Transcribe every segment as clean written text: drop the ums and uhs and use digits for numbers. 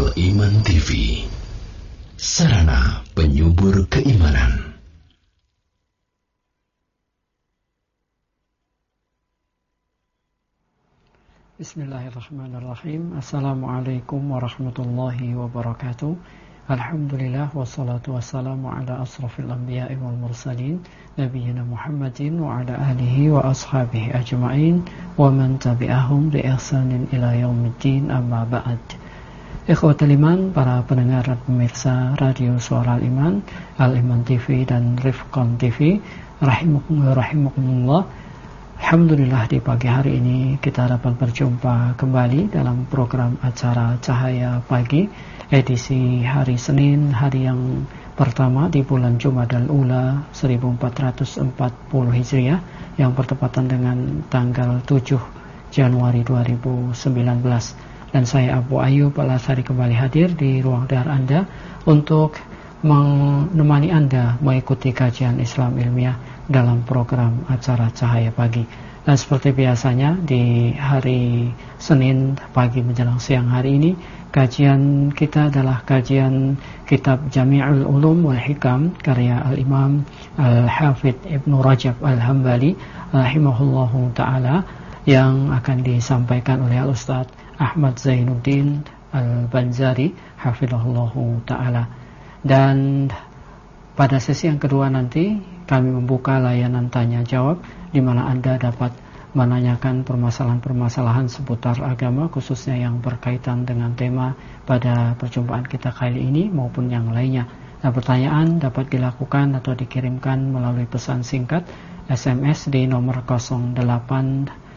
Al-Iman TV, sarana penyubur keimanan. Bismillahirrahmanirrahim. Assalamualaikum warahmatullahi wabarakatuh. Alhamdulillah wassalatu wassalamu ala asrafil anbiya'i wal mursalin nabiyina Muhammadin wa ala alihi wa ashabihi ajma'in wa man tabi'ahum bi ihsanin ila yaumiddin, amma ba'd. Ikhwatul iman, para pendengar dan pemirsa Radio Suara Al-Iman, Al-Iman TV dan Rifqan TV, rahimakumullah. Alhamdulillah, di pagi hari ini kita dapat berjumpa kembali dalam program acara Cahaya Pagi, edisi hari Senin, hari yang pertama di bulan Jumadal Ula 1440 Hijriah, yang bertepatan dengan tanggal 7 Januari 2019. Dan saya Abu Ayyub Al-Athari kembali hadir di ruang dengar Anda untuk menemani Anda mengikuti kajian Islam ilmiah dalam program acara Cahaya Pagi. Dan seperti biasanya di hari Senin pagi menjelang siang hari ini, kajian kita adalah kajian kitab Jami'ul Ulum wal Hikam karya Al-Imam Al-Hafidh Ibnu Rajab Al-Hambali rahimahullahu ta'ala, yang akan disampaikan oleh Al-Ustadz Ahmad Zainuddin Al-Banzari hafizahullahu ta'ala. Dan pada sesi yang kedua nanti kami membuka layanan tanya jawab, di mana Anda dapat menanyakan permasalahan-permasalahan seputar agama, khususnya yang berkaitan dengan tema pada perjumpaan kita kali ini maupun yang lainnya. Nah, pertanyaan dapat dilakukan atau dikirimkan melalui pesan singkat SMS di nomor 08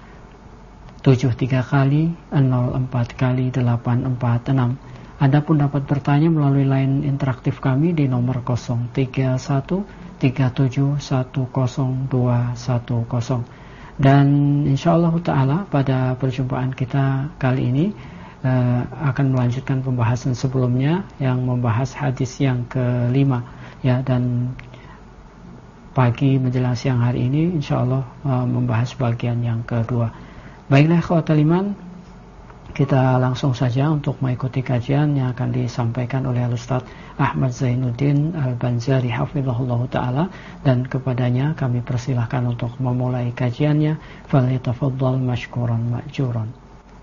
73 kali 04 kali 846. Anda pun dapat bertanya melalui line interaktif kami di nomor 031 37 10 210. Dan insyaallah ta'ala pada perjumpaan kita kali ini akan melanjutkan pembahasan sebelumnya yang membahas hadis yang kelima, ya, dan pagi menjelang siang hari ini insyaallah membahas bagian yang kedua. Baiklah ikhwatul iman, kita langsung saja untuk mengikuti kajian yang akan disampaikan oleh Al-Ustadz Ahmad Zainuddin Al-Banzari hafizahullahu ta'ala, dan kepadanya kami persilahkan untuk memulai kajiannya. Falyatafaddal mashkuran ma'juran.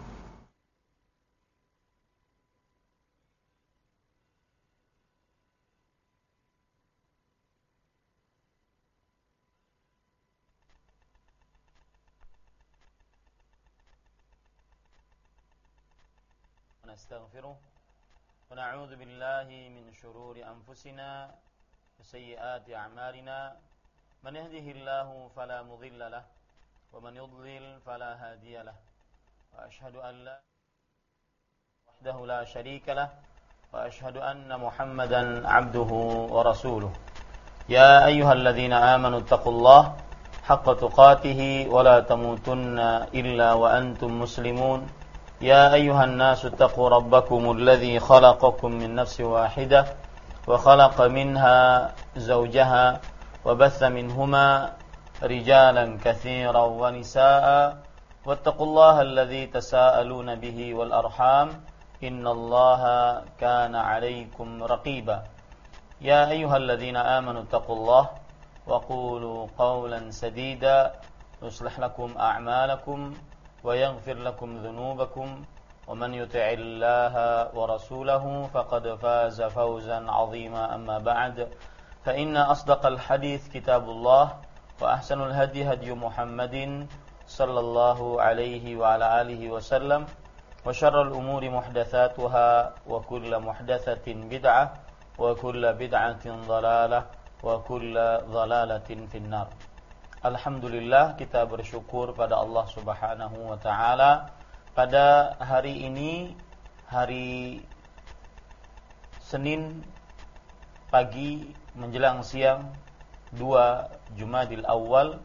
نستغفره ونعوذ بالله من شرور أنفسنا وسيئات أعمالنا من يهده الله فلا مضل له ومن يضلل فلا هادي له وأشهد أن لا وحده لا شريك له وأشهد أن محمدا عبده ورسوله يا أيها الذين آمنوا اتقوا الله حق تقاته ولا تموتن إلا وأنتم مسلمون يا أيها الناس اتقوا ربكم الذي خلقكم من نفس واحدة وخلق منها زوجها وبث منهما رجالا كثيرا ونساء واتقوا الله الذي تساءلون به والأرحام إن الله كان عليكم رقيبا يا أيها الذين آمنوا اتقوا الله وقولوا قولا سديدا يصلح لكم أعمالكم ويغفر لكم ذنوبكم ومن يطع الله ورسوله فقد فاز فوزا عظيما أما بعد فإن أصدق الحديث كتاب الله وأحسن الهدي هدي محمد صلى الله عليه وعلى آله وسلم وشر الأمور محدثاتها وكل محدثة بدعة وكل بدعة ضلالة وكل ضلالة في النار. Alhamdulillah, kita bersyukur pada Allah Subhanahu wa ta'ala. Pada hari ini, hari Senin pagi menjelang siang 2 Jumadil Awal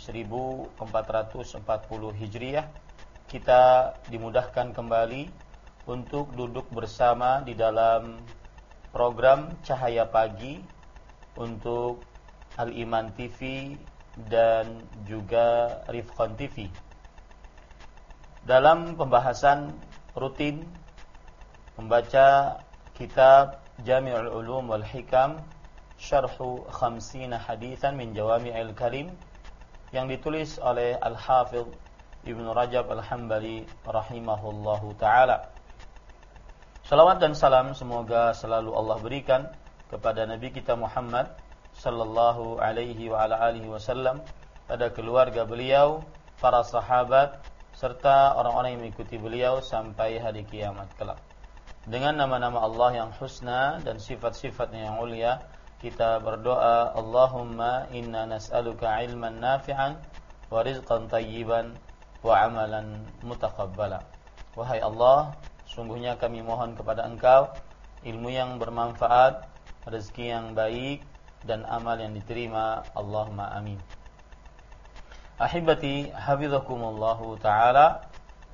1440 Hijriah, kita dimudahkan kembali untuk duduk bersama di dalam program Cahaya Pagi untuk Al-Iman TV dan juga Rifqan TV. Dalam pembahasan rutin membaca kitab Jami'ul Ulum wal Hikam Syarhu Khamsina Hadithan min Jawami'il Kalim yang ditulis oleh Al-Hafidh Ibnu Rajab Al-Hambali rahimahullahu ta'ala. Salawat dan salam semoga selalu Allah berikan kepada Nabi kita Muhammad sallallahu alaihi wa ala alihi wasallam, pada keluarga beliau, para sahabat, serta orang-orang yang mengikuti beliau sampai hari kiamat kelak. Dengan nama-nama Allah yang husna dan sifat-sifatnya yang mulia, kita berdoa, Allahumma inna nas'aluka ilman nafi'an wa rizqan tayyiban wa amalan mutaqabbala. Wahai Allah, sungguhnya kami mohon kepada Engkau ilmu yang bermanfaat, rezeki yang baik, dan amal yang diterima. Allahumma amin. Ahibati hafizakumullahu ta'ala.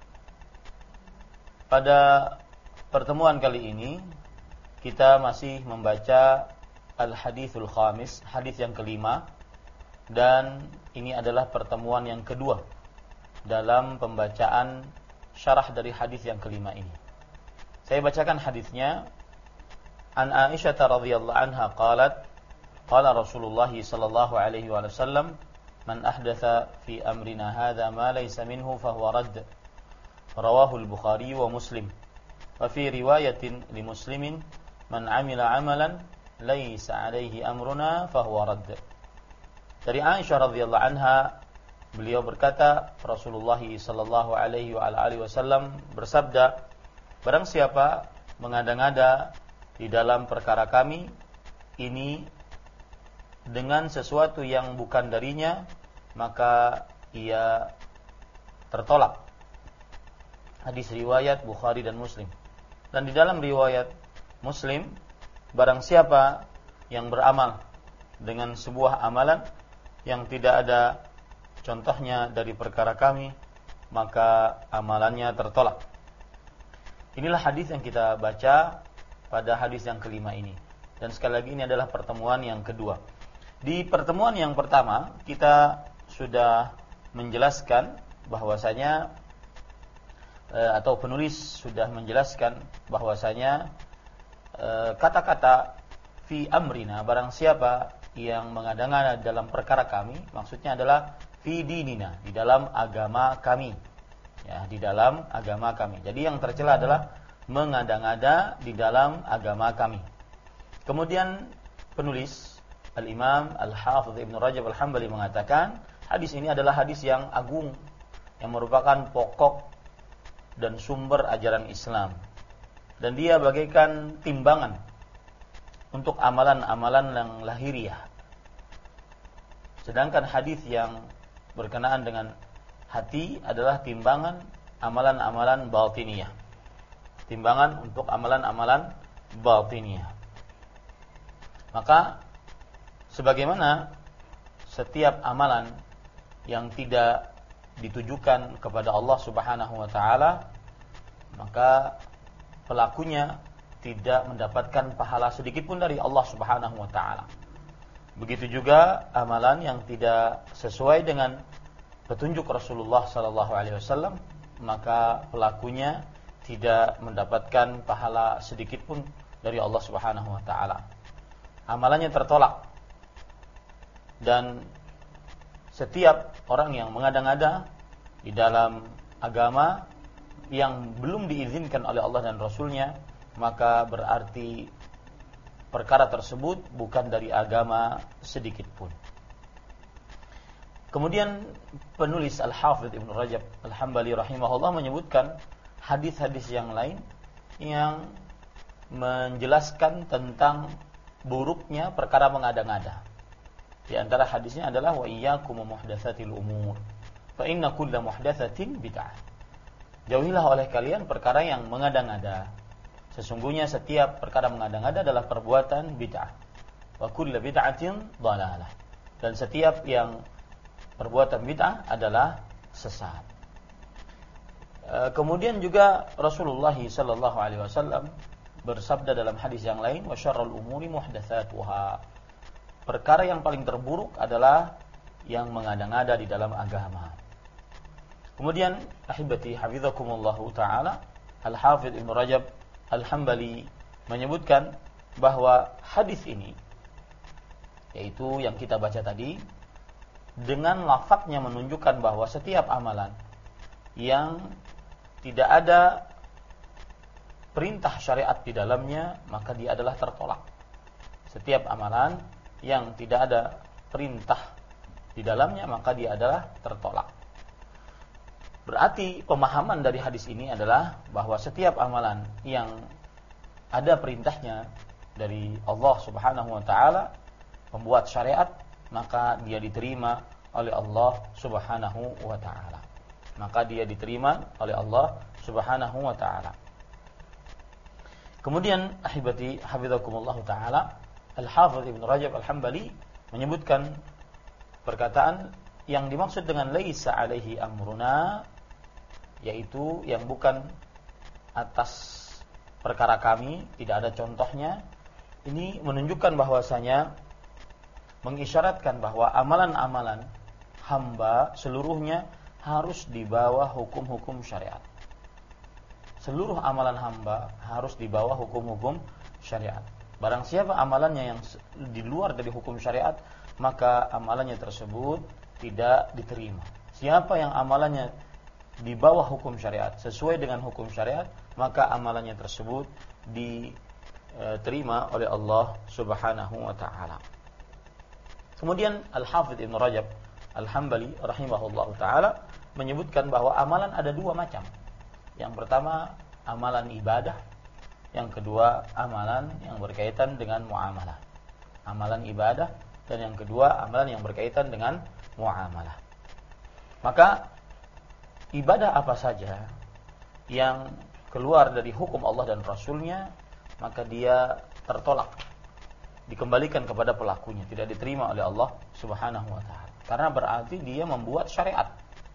Pada pertemuan kali ini kita masih membaca Al-Hadithul Khamis, hadis yang kelima, dan ini adalah pertemuan yang kedua dalam pembacaan syarah dari hadis yang kelima ini. Saya bacakan hadisnya. An Aisyah radhiyallahu anha qalat, qala Rasulullah sallallahu alaihi wasallam, man ahdatha fi amrina hadza ma laysa minhu fahuwa radd. Rawahu al-Bukhari wa Muslim. Wa fi riwayatin li Muslimin, man amila amalan laysa alaihi amruna fahuwa radd. Dari Aisyah radhiyallahu anha, beliau berkata, Rasulullah sallallahu alaihi wasallam bersabda, barang siapa mengada-ngada di dalam perkara kami ini dengan sesuatu yang bukan darinya, maka ia tertolak. Hadis riwayat Bukhari dan Muslim. Dan di dalam riwayat Muslim, barang siapa yang beramal dengan sebuah amalan yang tidak ada contohnya dari perkara kami, maka amalannya tertolak. Inilah hadis yang kita baca pada hadis yang kelima ini. Dan sekali lagi ini adalah pertemuan yang kedua. Di pertemuan yang pertama kita sudah menjelaskan bahwasanya atau penulis sudah menjelaskan bahwasanya kata-kata fi amrina, barang siapa yang mengada-ngada dalam perkara kami, maksudnya adalah fi dinina, di dalam agama kami. Ya, di dalam agama kami. Jadi yang tercela adalah mengada-ngada di dalam agama kami. Kemudian penulis Al-Imam Al-Hafidh Ibnu Rajab Al-Hambali mengatakan, hadis ini adalah hadis yang agung, yang merupakan pokok dan sumber ajaran Islam. Dan dia bagaikan timbangan untuk amalan-amalan yang lahiriah. Sedangkan hadis yang berkenaan dengan hati adalah timbangan amalan-amalan batiniyah. Timbangan untuk amalan-amalan batiniyah. Maka sebagaimana setiap amalan yang tidak ditujukan kepada Allah Subhanahu wa taala, maka pelakunya tidak mendapatkan pahala sedikit pun dari Allah Subhanahu wa taala. Begitu juga amalan yang tidak sesuai dengan petunjuk Rasulullah sallallahu alaihi wasallam, maka pelakunya tidak mendapatkan pahala sedikit pun dari Allah Subhanahu wa taala. Amalannya tertolak. Dan setiap orang yang mengada-ngada di dalam agama yang belum diizinkan oleh Allah dan Rasulnya, maka berarti perkara tersebut bukan dari agama sedikit pun. Kemudian penulis Al-Hafidh Ibnu Rajab Al-Hambali rahimahullah menyebutkan hadis-hadis yang lain yang menjelaskan tentang buruknya perkara mengada-ngada. Di antara hadisnya adalah wa iyyakum muhdatsatil umur fa inna kulla muhdatsatin bid'ah. Jauhilah oleh kalian perkara yang mengada-ngada. Sesungguhnya setiap perkara mengada-ngada adalah perbuatan bid'ah. Wa kullu bid'atin dhalalah. Dan setiap yang perbuatan bid'ah adalah sesat. Kemudian juga Rasulullah sallallahu alaihi wasallam bersabda dalam hadis yang lain, wa syarrul umuri muhdatsatuha. Perkara yang paling terburuk adalah yang mengada-ngada di dalam agama. Kemudian ahibati hafizakumullahu taala, Al-Hafidh Ibnu Rajab Al-Hambali menyebutkan bahwa hadis ini, yaitu yang kita baca tadi, dengan lafadznya menunjukkan bahwa setiap amalan yang tidak ada perintah syariat di dalamnya, maka dia adalah tertolak. Setiap amalan yang tidak ada perintah di dalamnya, maka dia adalah tertolak. Berarti pemahaman dari hadis ini adalah bahwa setiap amalan yang ada perintahnya dari Allah Subhanahu wa taala, pembuat syariat, maka dia diterima oleh Allah Subhanahu wa taala. Maka dia diterima oleh Allah Subhanahu wa taala. Kemudian ahibati hafizakumullah taala, Al-Hafidz Ibnu Rajab Al-Hambali menyebutkan perkataan yang dimaksud dengan laisa alaihi amruna, yaitu yang bukan atas perkara kami, tidak ada contohnya. Ini menunjukkan bahwasanya, mengisyaratkan bahwa amalan-amalan hamba seluruhnya harus di bawah hukum-hukum syariat. Seluruh amalan hamba harus di bawah hukum-hukum syariat. Barang siapa amalannya yang di luar dari hukum syariat, maka amalannya tersebut tidak diterima. Siapa yang amalannya di bawah hukum syariat, sesuai dengan hukum syariat, maka amalannya tersebut diterima oleh Allah Subhanahu wa taala. Kemudian Al-Hafidz Ibnu Rajab Al-Hambali rahimahullahu taala menyebutkan bahwa amalan ada dua macam. Yang pertama amalan ibadah, yang kedua amalan yang berkaitan dengan muamalah. Amalan ibadah, dan yang kedua amalan yang berkaitan dengan muamalah. Maka ibadah apa saja yang keluar dari hukum Allah dan Rasulnya, maka dia tertolak, dikembalikan kepada pelakunya, tidak diterima oleh Allah Subhanahu wa taala. Karena berarti dia membuat syariat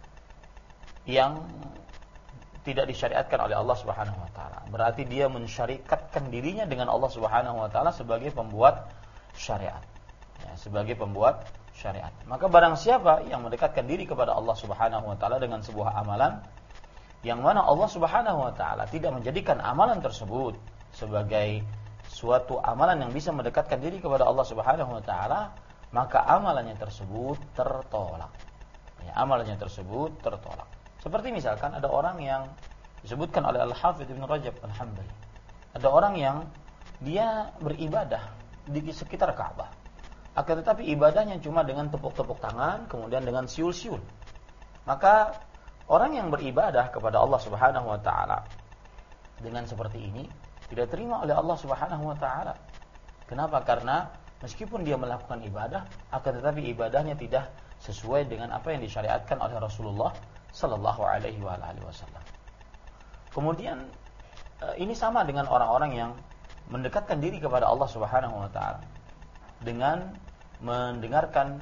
yang tidak disyariatkan oleh Allah Subhanahu wa taala. Berarti dia mensyarikatkan dirinya dengan Allah Subhanahu wa taala sebagai pembuat syariat. Ya, sebagai pembuat syariat. Maka barang siapa yang mendekatkan diri kepada Allah Subhanahu wa taala dengan sebuah amalan yang mana Allah Subhanahu wa taala tidak menjadikan amalan tersebut sebagai suatu amalan yang bisa mendekatkan diri kepada Allah Subhanahu wa taala, maka amalannya tersebut tertolak. Ya, amalannya tersebut tertolak. Seperti misalkan ada orang yang disebutkan oleh Al-Hafidz Ibnu Rajab Al-Hambali. Ada orang yang dia beribadah di sekitar Ka'bah. Akan tetapi ibadahnya cuma dengan tepuk-tepuk tangan, kemudian dengan siul-siul. Maka orang yang beribadah kepada Allah Subhanahu wa taala dengan seperti ini tidak terima oleh Allah Subhanahu wa taala. Kenapa? Karena meskipun dia melakukan ibadah, akan tetapi ibadahnya tidak sesuai dengan apa yang disyariatkan oleh Rasulullah sallallahu alaihi wasallam. Kemudian ini sama dengan orang-orang yang mendekatkan diri kepada Allah Subhanahu wa taala dengan mendengarkan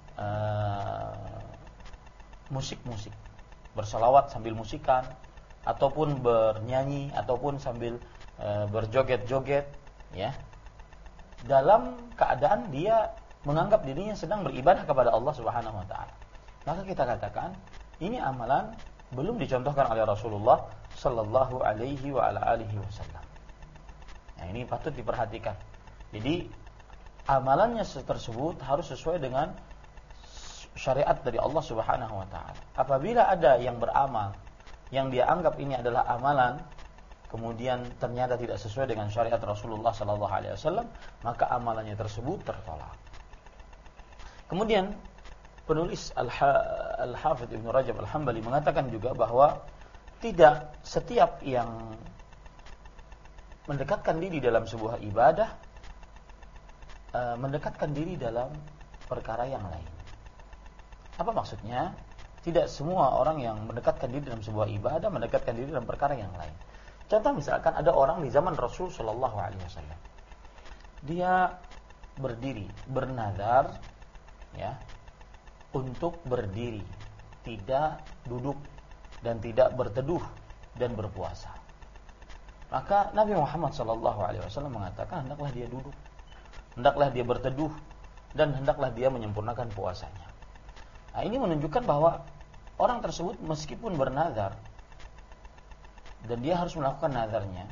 musik-musik, berselawat sambil musikan, ataupun bernyanyi, ataupun sambil berjoget-joget, ya, dalam keadaan dia menganggap dirinya sedang beribadah kepada Allah Subhanahu wa taala. Maka kita katakan ini amalan belum dicontohkan oleh Rasulullah sallallahu alaihi wa ala alihi wasallam. Nah, ini patut diperhatikan. Jadi amalannya tersebut harus sesuai dengan syariat dari Allah Subhanahu wa taala. Apabila ada yang beramal yang dia anggap ini adalah amalan, kemudian ternyata tidak sesuai dengan syariat Rasulullah sallallahu alaihi wasallam, maka amalannya tersebut tertolak. Kemudian penulis Al-Hafidz Ibnu Rajab Al-Hambali mengatakan juga bahwa tidak setiap yang mendekatkan diri dalam sebuah ibadah mendekatkan diri dalam perkara yang lain. Apa maksudnya? Tidak semua orang yang mendekatkan diri dalam sebuah ibadah mendekatkan diri dalam perkara yang lain. Contoh misalkan ada orang di zaman Rasul sallallahu alaihi wasallam. Dia berdiri, bernazar, ya, untuk berdiri, tidak duduk dan tidak berteduh dan berpuasa. Maka Nabi Muhammad SAW mengatakan hendaklah dia duduk, hendaklah dia berteduh, dan hendaklah dia menyempurnakan puasanya. Nah, ini menunjukkan bahwa orang tersebut meskipun bernazar dan dia harus melakukan nazarnya,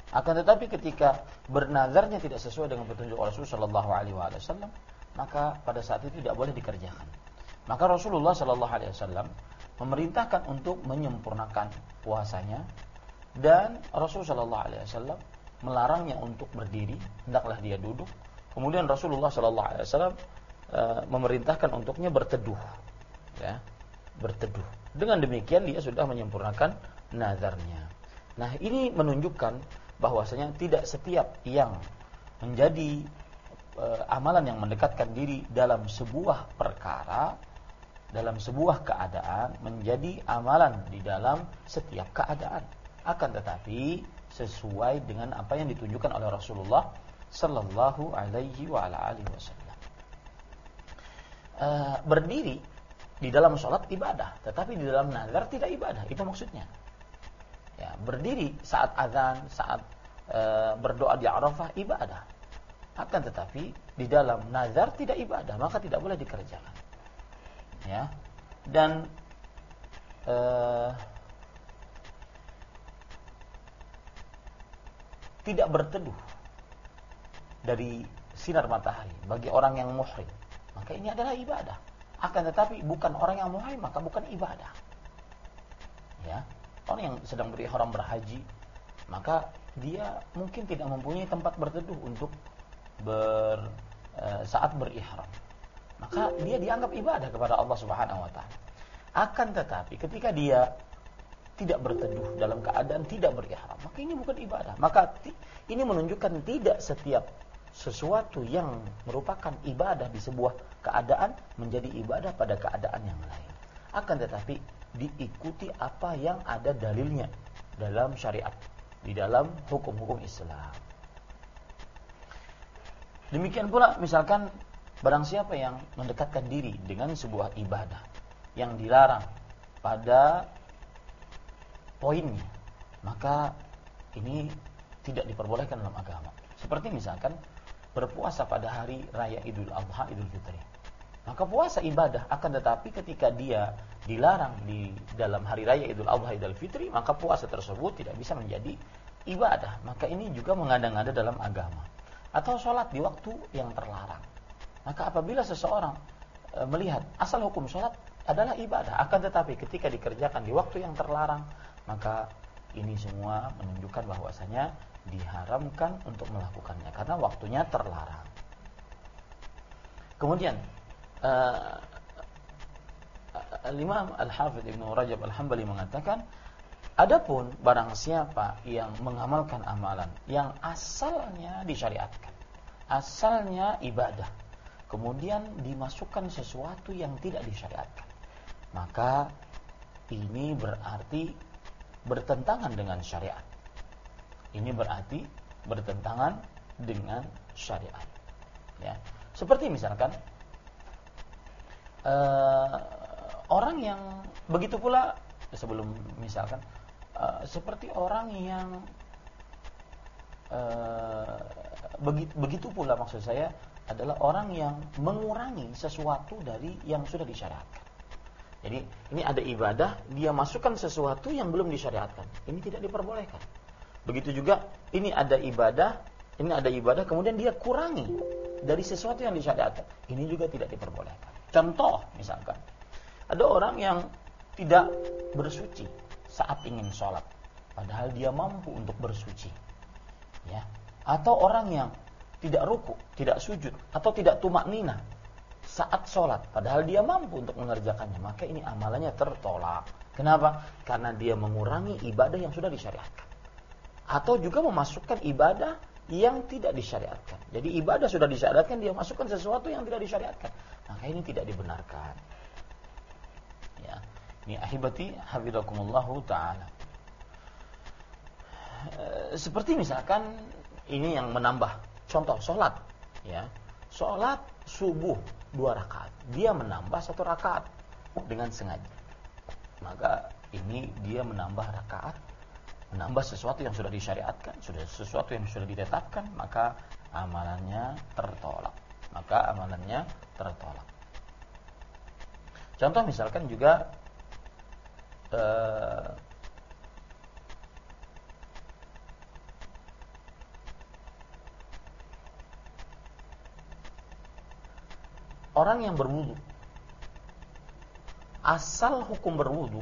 Akan tetapi ketika bernazarnya tidak sesuai dengan petunjuk Rasulullah sallallahu alaihi wasallam, maka pada saat itu tidak boleh dikerjakan. Maka Rasulullah sallallahu alaihi wasallam memerintahkan untuk menyempurnakan puasanya, dan Rasulullah sallallahu alaihi wasallam melarangnya untuk berdiri, hendaklah dia duduk. Kemudian Rasulullah sallallahu alaihi wasallam memerintahkan untuknya berteduh, ya, berteduh. Dengan demikian dia sudah menyempurnakan nazarnya. Nah, ini menunjukkan bahwasanya tidak setiap yang menjadi amalan yang mendekatkan diri dalam sebuah perkara, dalam sebuah keadaan menjadi amalan di dalam setiap keadaan. Akan tetapi sesuai dengan apa yang ditunjukkan oleh Rasulullah sallallahu alaihi wa ala alihi wasallam. Berdiri di dalam sholat ibadah, tetapi di dalam nazar tidak ibadah. Itu maksudnya. Ya, berdiri saat azan, saat berdoa di Arafah ibadah. Akan tetapi di dalam nazar tidak ibadah, maka tidak boleh dikerjakan. Ya. Dan tidak berteduh dari sinar matahari bagi orang yang muhrim, maka ini adalah ibadah. Akan tetapi bukan orang yang muhrim, maka bukan ibadah. Ya, orang yang sedang berihram berhaji, maka dia mungkin tidak mempunyai tempat berteduh untuk saat berihram, maka dia dianggap ibadah kepada Allah Subhanahu wa taala. Akan tetapi ketika dia tidak berteduh dalam keadaan tidak berihram, maka ini bukan ibadah. Maka ini menunjukkan tidak setiap sesuatu yang merupakan ibadah di sebuah keadaan menjadi ibadah pada keadaan yang lain. Akan tetapi diikuti apa yang ada dalilnya dalam syariat, di dalam hukum-hukum Islam. Demikian pula misalkan barang siapa yang mendekatkan diri dengan sebuah ibadah yang dilarang pada poinnya, maka ini tidak diperbolehkan dalam agama. Seperti misalkan berpuasa pada hari raya Idul Adha, Idul Fitri. Maka puasa ibadah, akan tetapi ketika dia dilarang di dalam hari raya Idul Adha, Idul Fitri, maka puasa tersebut tidak bisa menjadi ibadah. Maka ini juga mengada-ngada dalam agama. Atau sholat di waktu yang terlarang. Maka apabila seseorang melihat asal hukum sholat adalah ibadah, akan tetapi ketika dikerjakan di waktu yang terlarang, maka ini semua menunjukkan bahwasanya diharamkan untuk melakukannya karena waktunya terlarang. Kemudian Al-Imam Al-Hafidh Ibnu Rajab Al-Hambali mengatakan, adapun barang siapa yang mengamalkan amalan yang asalnya disyariatkan, asalnya ibadah, kemudian dimasukkan sesuatu yang tidak disyariatkan, maka ini berarti bertentangan dengan syariat. Ini berarti bertentangan dengan syariat. Ya. Seperti misalkan orang yang begitu pula sebelum misalkan seperti orang yang begitu pula maksud saya adalah orang yang mengurangi sesuatu dari yang sudah disyariatkan. Jadi ini ada ibadah, dia masukkan sesuatu yang belum disyariatkan. Ini tidak diperbolehkan. Begitu juga ini ada ibadah, kemudian dia kurangi dari sesuatu yang disyariatkan. Ini juga tidak diperbolehkan. Contoh misalkan, ada orang yang tidak bersuci saat ingin sholat, padahal dia mampu untuk bersuci. Ya. Atau orang yang tidak ruku, tidak sujud, atau tidak tumakninah saat sholat, padahal dia mampu untuk mengerjakannya, maka ini amalannya tertolak. Kenapa? Karena dia mengurangi ibadah yang sudah disyariatkan, atau juga memasukkan ibadah yang tidak disyariatkan. Jadi ibadah sudah disyariatkan, dia masukkan sesuatu yang tidak disyariatkan, maka ini tidak dibenarkan. Ya, ini ahibati hafizakumullahu ta'ala. Seperti misalkan ini yang menambah contoh sholat, ya, sholat subuh 2 rakaat, dia menambah 1 rakaat dengan sengaja, maka ini dia menambah rakaat, menambah sesuatu yang sudah disyariatkan, sesuatu yang sudah ditetapkan, maka amalannya tertolak. Contoh misalkan juga orang yang berwudu, asal hukum berwudu,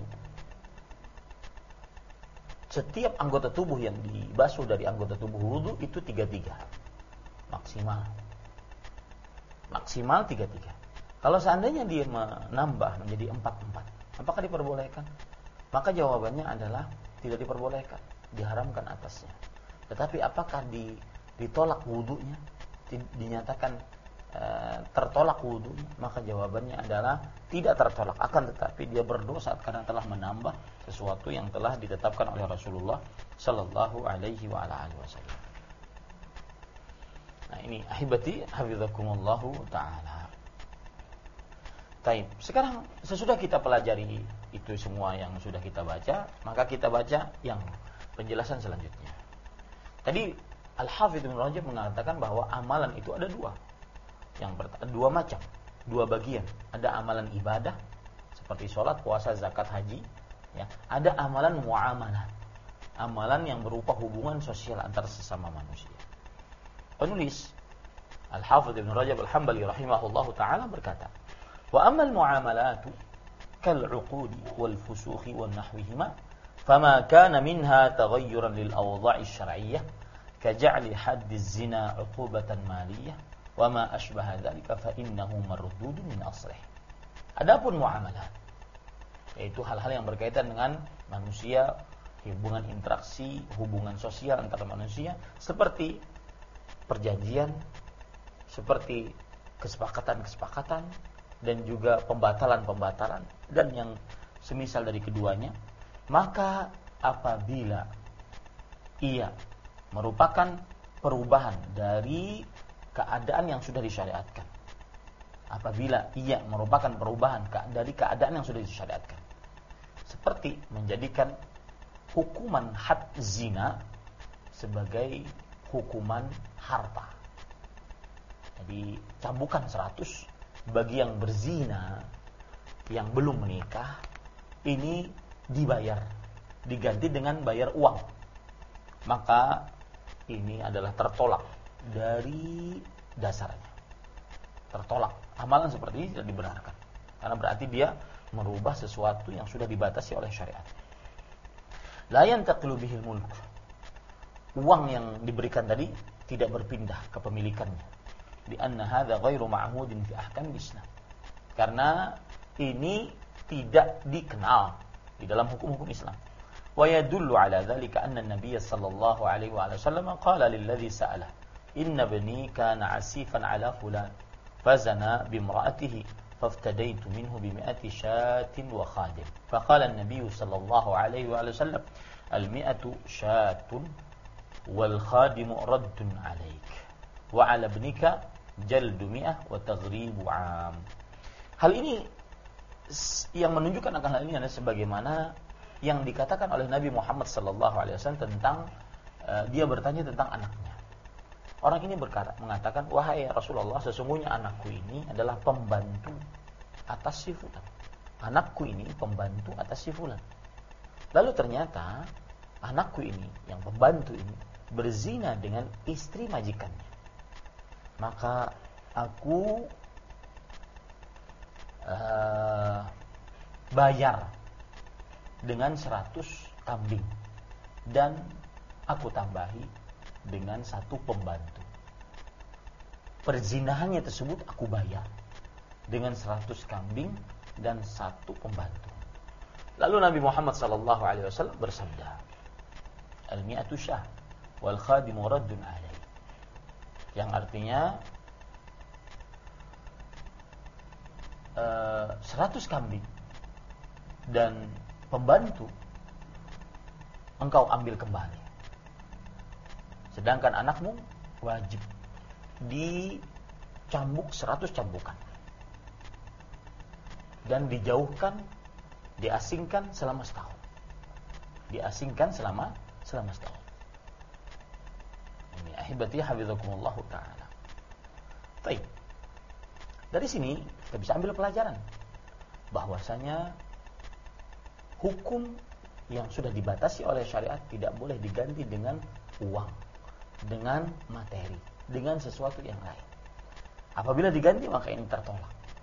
setiap anggota tubuh yang dibasuh dari anggota tubuh wudu itu 3-3 maksimal 3-3. Kalau seandainya dia menambah menjadi 4-4, apakah diperbolehkan? Maka jawabannya adalah tidak diperbolehkan, diharamkan atasnya. Tetapi apakah ditolak wudunya, dinyatakan tertolak wudunya? Maka jawabannya adalah tidak tertolak, akan tetapi dia berdosa karena telah menambah sesuatu yang telah ditetapkan oleh Rasulullah sallallahu alaihi wasallam. Nah, ini ahibati hafizakumullahu taala. Taib. Sekarang sesudah kita pelajari itu semua yang sudah kita baca, maka kita baca yang penjelasan selanjutnya. Tadi Al-Hafidz Ibnu Rajab mengatakan bahwa amalan itu ada dua macam, dua bagian. Ada amalan ibadah seperti sholat, puasa, zakat, haji, ya. Ada amalan muamalah, amalan yang berupa hubungan sosial antar sesama manusia. Penulis Al-Hafidz Ibnu Rajab Al-Hambali rahimahullahu taala berkata, "Wa ammal muamalatu kal 'uqudi wal fusukhi wan nahwihima, fama kana minha taghayyuran lil awdha'i syar'iyyah kaja'li haddiz zina 'uqubatan maliyah wa ma ashbaha dzalika fa innahu mardudun min aslih." Adapun muamalah, yaitu hal-hal yang berkaitan dengan manusia, hubungan interaksi, hubungan sosial antara manusia, seperti perjanjian, seperti kesepakatan-kesepakatan, dan juga pembatalan-pembatalan dan yang semisal dari keduanya, maka apabila ia merupakan perubahan dari keadaan yang sudah disyariatkan, apabila ia merupakan perubahan dari keadaan yang sudah disyariatkan, seperti menjadikan hukuman had zina sebagai hukuman harta, jadi cambukan 100 bagi yang berzina yang belum menikah, ini diganti dengan bayar uang, maka ini adalah tertolak dari dasarnya, tertolak. Amalan seperti ini tidak dibenarkan karena berarti dia merubah sesuatu yang sudah dibatasi oleh syariat. La yantaqilu bihil mulk, uang yang diberikan tadi tidak berpindah kepemilikannya, di anna hadza ghairu ma'hudin fi ahkam Islam, karena ini tidak dikenal di dalam hukum-hukum Islam. Wa yadullu ala dzalika anna an-nabiy sallallahu alaihi wasallam qala lil ladzi sa'ala inna ibni kana 'asifan ala fulan fazana bi imra'atihi faftadaitu minhu bi 100 shatin wa khadim, faqala an-nabiy sallallahu alaihi wasallam al-100 shatun wal khadimu raddun 'alaik wa 'ala ibnika jaldu mi'ah wa taghribu 'am. Hal ini yang menunjukkan akan hal ini adalah sebagaimana yang dikatakan oleh Nabi Muhammad sallallahu alaihi wasallam tentang dia bertanya tentang anaknya. Orang ini mengatakan, "Wahai Rasulullah, sesungguhnya anakku ini adalah pembantu atas si fulan. Anakku ini pembantu atas si fulan." Lalu ternyata anakku ini, yang pembantu ini, berzina dengan istri majikannya. Maka aku bayar dengan 100 kambing dan aku tambahi dengan 1 pembantu. Perzinahannya tersebut aku bayar dengan 100 kambing dan 1 pembantu. Lalu Nabi Muhammad SAW bersabda, "Al-mi'atu syah wal khadimu raddun alai." Yang artinya 100 kambing dan pembantu engkau ambil kembali, sedangkan anakmu wajib dicambuk 100 cambukan dan dijauhkan, diasingkan selama setahun. Diasingkan selama setahun. Ini ahibati hafizakumullah ta'ala. Baik. Dari sini kita bisa ambil pelajaran bahwasanya hukum yang sudah dibatasi oleh syariat tidak boleh diganti dengan uang, dengan materi, dengan sesuatu yang lain. Apabila diganti maka ini tertolak.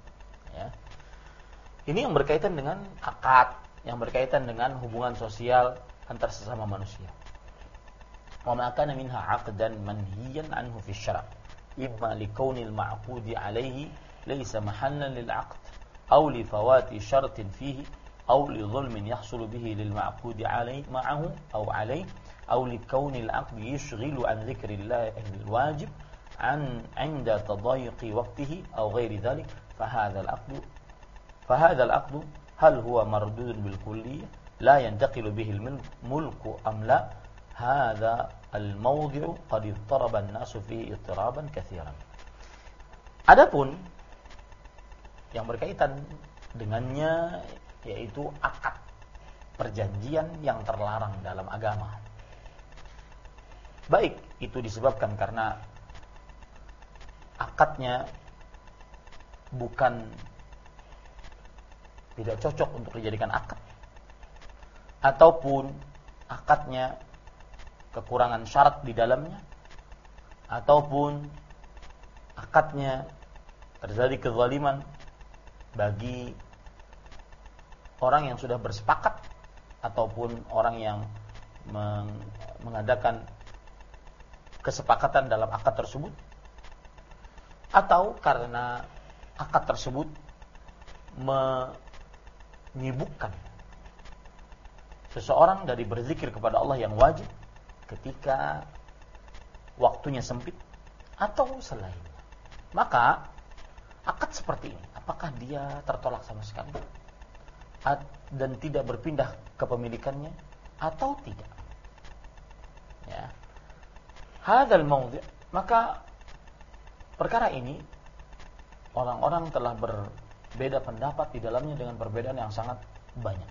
Ini yang berkaitan dengan akad, yang berkaitan dengan hubungan sosial antar sesama manusia. Wa ma kana minha 'aqdan manhiyan 'anhu fi syara', imma li kaunil ma'qudi 'alaihi laysa mahallan lil 'aqd aw li fawati syartin fihi aw li dhulmin yahsulu bihi lil ma'qudi 'alaihi ma'ahu aw 'alaihi aw li kaunil 'aqd yushghilu 'an dhikrillah al-wajib 'inda tadayyiqi waqtihi aw ghairi dhalik فهذا العقد هل هو مردود بالكلية لا ينتقل به الملك أم لا هذا الموضع قد اضطرب الناس فيه اضطرابا كثيرا. Adapun yang berkaitan dengannya yaitu akad, perjanjian yang terlarang dalam agama. Baik itu disebabkan karena akadnya bukan tidak cocok untuk dijadikan akad, ataupun akadnya kekurangan syarat di dalamnya, ataupun akadnya terjadi kezaliman bagi orang yang sudah bersepakat, ataupun orang yang mengadakan kesepakatan dalam akad tersebut, atau karena akad tersebut menyibukkan seseorang dari berzikir kepada Allah yang wajib ketika waktunya sempit atau selainnya. Maka akad seperti ini, apakah dia tertolak sama sekali dan tidak berpindah kepemilikannya atau tidak? Ya. Hadzal mawdi', maka perkara ini orang-orang telah berbeda pendapat di dalamnya dengan perbedaan yang sangat banyak.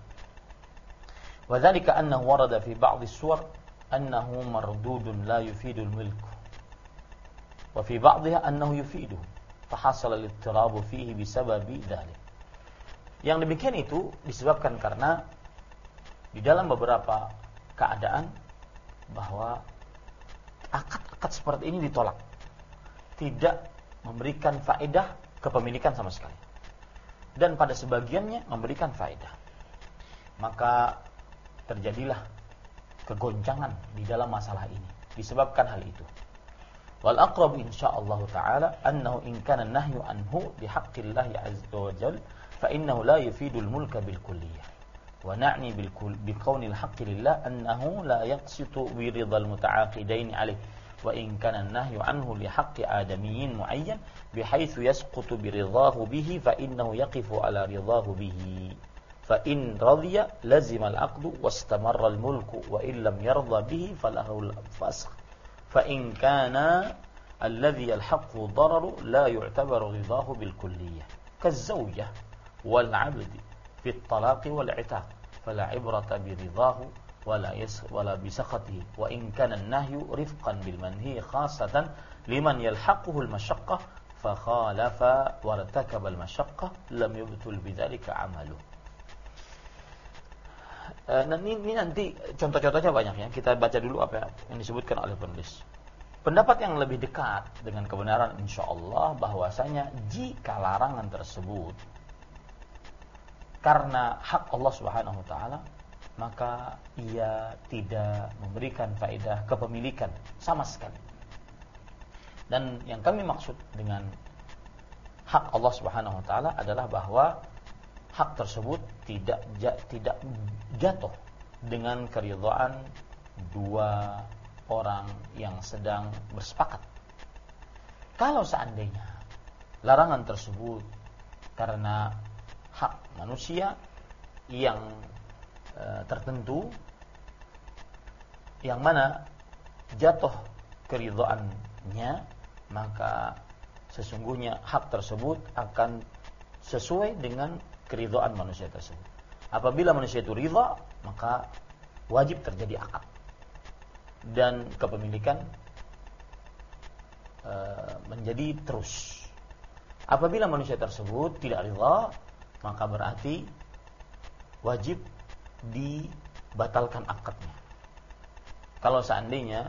Wa dzalika annahu warada fi ba'd as-suwar annahu mardudun la yufidu al-milk. Wa fi ba'dha annahu yufidu. Fa hasala al-ittirabu fihi bisababi dzalik. Yang demikian itu disebabkan karena di dalam beberapa keadaan bahwa akad-akad seperti ini ditolak. Tidak memberikan faedah kepemilikan sama sekali. Dan pada sebagiannya memberikan faedah. Maka terjadilah kegoncangan di dalam masalah ini disebabkan hal itu. Wal aqrab insyaallah taala annahu in kana an-nahyu anhu bihaqqillah azza wa jalla fa innahu la yufidu al-mulka bil kulliyah. Wa na'ni bil qawli al-haqqi lillah annahu la yaqsitu bi ridha al-muta'aqidain alayh. Wa in kana an-nahyu anhu li haqqi adamiyyin mu'ayyan bihaythu yasqutu bi ridhahu bihi fa innahu yaqifu ala ridhahu bihi. Fa in radiya lazima al-'aqdu wastamarra al-mulku wa in lam yarda bihi falahu al-fasakh. Fa in kana alladhi yalhaqqu dararu la yu'tabaru ridhahu bil kulliyah kaz-zawjah wal 'abdi fi at-talaq wal 'itaq fala 'ibrata bi ridhahu ولا بسخطه وإن كان النهي رفقا بالمنهي خاصة لمن يلحقه المشقة فخالف وارتكب المشقة لم يبطل بذلك عمله. Ini nanti contoh-contohnya banyak ya. Kita baca dulu apa yang disebutkan oleh penulis. Pendapat yang lebih dekat dengan kebenaran insyaallah bahwasanya jika larangan tersebut karena hak Allah Subhanahu wa taala, maka ia tidak memberikan faedah kepemilikan sama sekali. Dan yang kami maksud dengan hak Allah Subhanahu wa taala adalah bahwa hak tersebut tidak jatuh dengan keridhaan dua orang yang sedang bersepakat. Kalau seandainya larangan tersebut karena hak manusia yang tertentu yang mana jatuh keridhaannya, maka sesungguhnya hak tersebut akan sesuai dengan keridhaan manusia tersebut. Apabila manusia itu ridha, maka wajib terjadi akad dan kepemilikan menjadi terus. Apabila manusia tersebut tidak ridha, maka berarti wajib dibatalkan akadnya. Kalau seandainya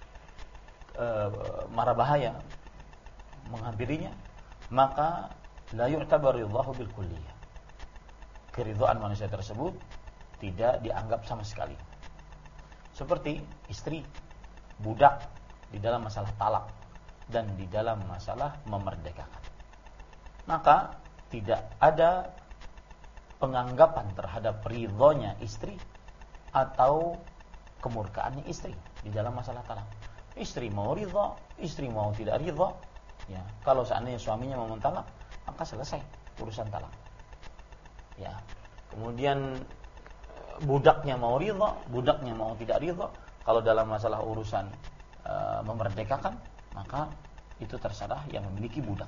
mara bahaya menghampirinya, maka la yu'tabar ridhahu bil kulliyah. Keridhaan manusia tersebut tidak dianggap sama sekali. Seperti istri, budak di dalam masalah talak dan di dalam masalah memerdekakan. Maka tidak ada penganggapan terhadap ridhonya istri atau kemurkaannya istri di dalam masalah talak. Istri mau ridha, istri mau tidak ridha, ya, kalau seandainya suaminya mau mentalak, maka selesai urusan talak. Ya. Kemudian budaknya mau ridha, budaknya mau tidak ridha, kalau dalam masalah urusan memerdekakan, maka itu terserah yang memiliki budak.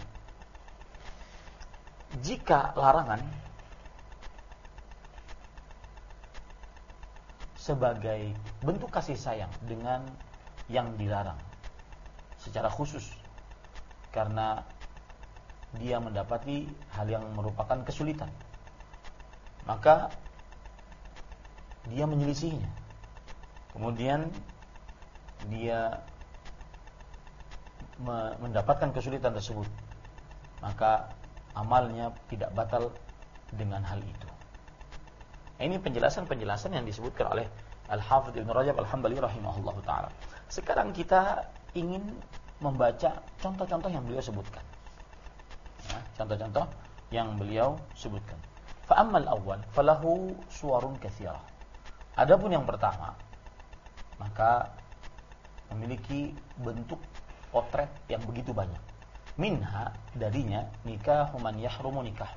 Jika larangan sebagai bentuk kasih sayang dengan yang dilarang secara khusus karena dia mendapati hal yang merupakan kesulitan, maka dia menyelisihinya. Kemudian dia mendapatkan kesulitan tersebut, maka amalnya tidak batal dengan hal itu. Ini penjelasan-penjelasan yang disebutkan oleh Al-Hafidz Ibnu Rajab Al-Hambali rahimahullahu taala. Sekarang kita ingin membaca contoh-contoh yang beliau sebutkan. Ya, contoh-contoh yang beliau sebutkan. Fa ammal awwal falahu suwarun katsirah. Adapun yang pertama, maka memiliki bentuk potret yang begitu banyak. Minha, darinya, nikahu man yahrumu nikah.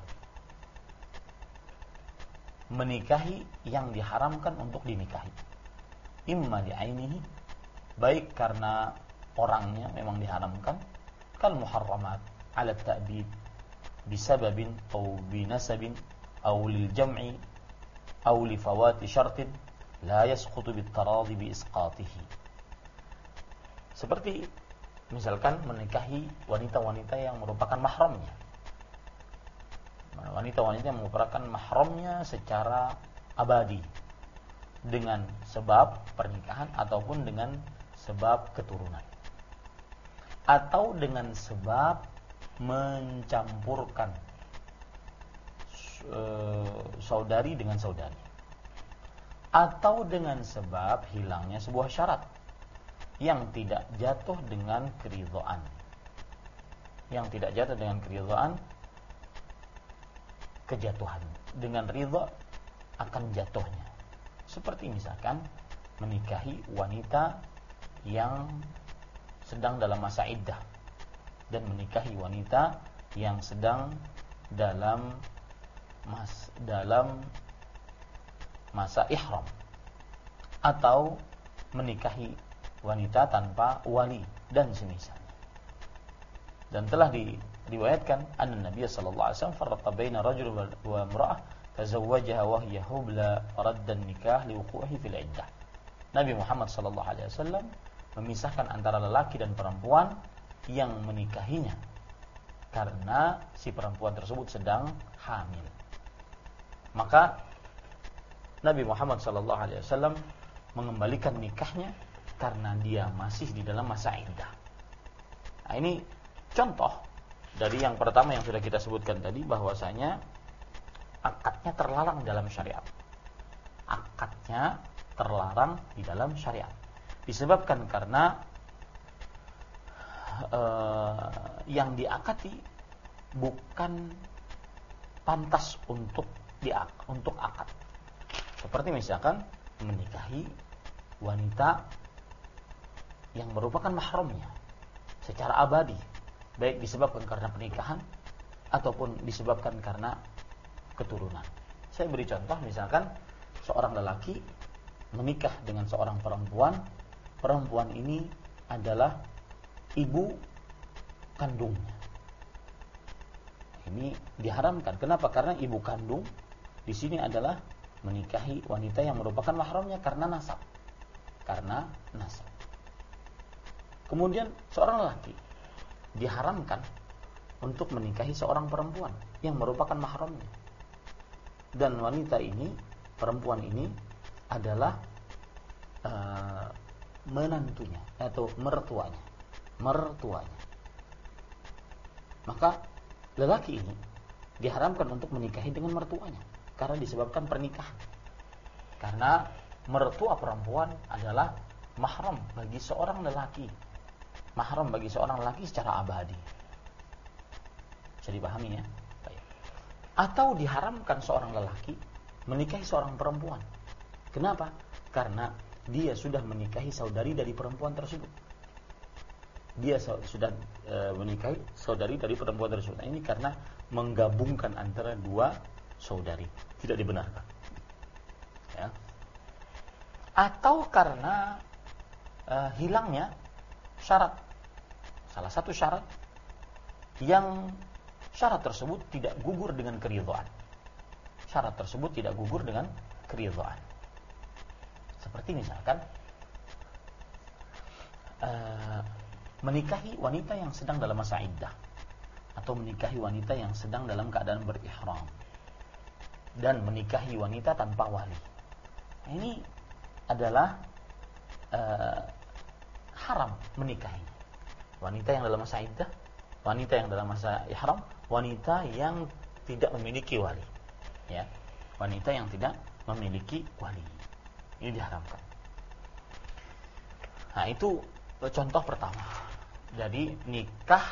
Menikahi yang diharamkan untuk dinikahi. Imma li'ainihi, baik karena orangnya memang diharamkan, kal muharramat ala ta'bid bisababin atau binasabin atau lil jam'i atau li fawati syartin la yasqutu bit taradhi bi isqatihi. Seperti misalkan menikahi wanita-wanita yang merupakan mahramnya. Wanita-wanita yang merupakan mahramnya secara abadi dengan sebab pernikahan ataupun dengan sebab keturunan. Atau dengan sebab mencampurkan saudari dengan saudari. Atau dengan sebab hilangnya sebuah syarat yang tidak jatuh dengan keridhaan. Yang tidak jatuh dengan keridhaan, kejatuhan. Dengan ridha akan jatuhnya. Seperti misalkan menikahi wanita yang sedang dalam masa iddah dan menikahi wanita yang sedang dalam masa ihram, atau menikahi wanita tanpa wali dan semisalnya. Dan telah diriwayatkan anna Nabi sallallahu alaihi wasallam farraqa baina rajul wa imra'ah tazawwajaha wa hiya hubla radda nikah liwuqu'ihi fil iddah. Nabi Muhammad sallallahu alaihi wasallam memisahkan antara lelaki dan perempuan yang menikahinya karena si perempuan tersebut sedang hamil. Maka Nabi Muhammad sallallahu alaihi wasallam mengembalikan nikahnya karena dia masih di dalam masa iddah. Nah, ini contoh dari yang pertama yang sudah kita sebutkan tadi, bahwasanya akadnya terlarang dalam syariat. Akadnya terlarang di dalam syariat. Disebabkan karena yang diakati bukan pantas untuk akad. Seperti misalkan menikahi wanita yang merupakan mahramnya secara abadi, baik disebabkan karena pernikahan ataupun disebabkan karena keturunan. Saya beri contoh, misalkan seorang lelaki menikah dengan seorang perempuan. Perempuan ini adalah ibu kandungnya. Ini diharamkan. Kenapa? Karena ibu kandung di sini adalah menikahi wanita yang merupakan mahramnya karena nasab. Karena nasab. Kemudian seorang lelaki diharamkan untuk menikahi seorang perempuan yang merupakan mahramnya. Dan wanita ini, perempuan ini adalah menantunya atau mertuanya. Maka lelaki ini diharamkan untuk menikahi dengan mertuanya karena disebabkan pernikahan. Karena mertua perempuan adalah mahram bagi seorang lelaki. Mahram bagi seorang lelaki secara abadi. Bisa dipahami ya? Baik. Atau diharamkan seorang lelaki menikahi seorang perempuan. Kenapa? Karena dia sudah menikahi saudari dari perempuan tersebut. Dia sudah menikahi saudari dari perempuan tersebut. Nah, ini karena menggabungkan antara dua saudari. Tidak dibenarkan. Ya. Atau karena hilangnya syarat. Salah satu syarat yang syarat tersebut tidak gugur dengan keridhaan. Syarat tersebut tidak gugur dengan keridhaan. Seperti misalkan menikahi wanita yang sedang dalam masa iddah, atau menikahi wanita yang sedang dalam keadaan berihram, dan menikahi wanita tanpa wali. Ini adalah haram menikahi wanita yang dalam masa iddah, wanita yang dalam masa ihram, wanita yang tidak memiliki wali. Ya, wanita yang tidak memiliki wali. Ini diharamkan. Nah, itu contoh pertama. Jadi nikah,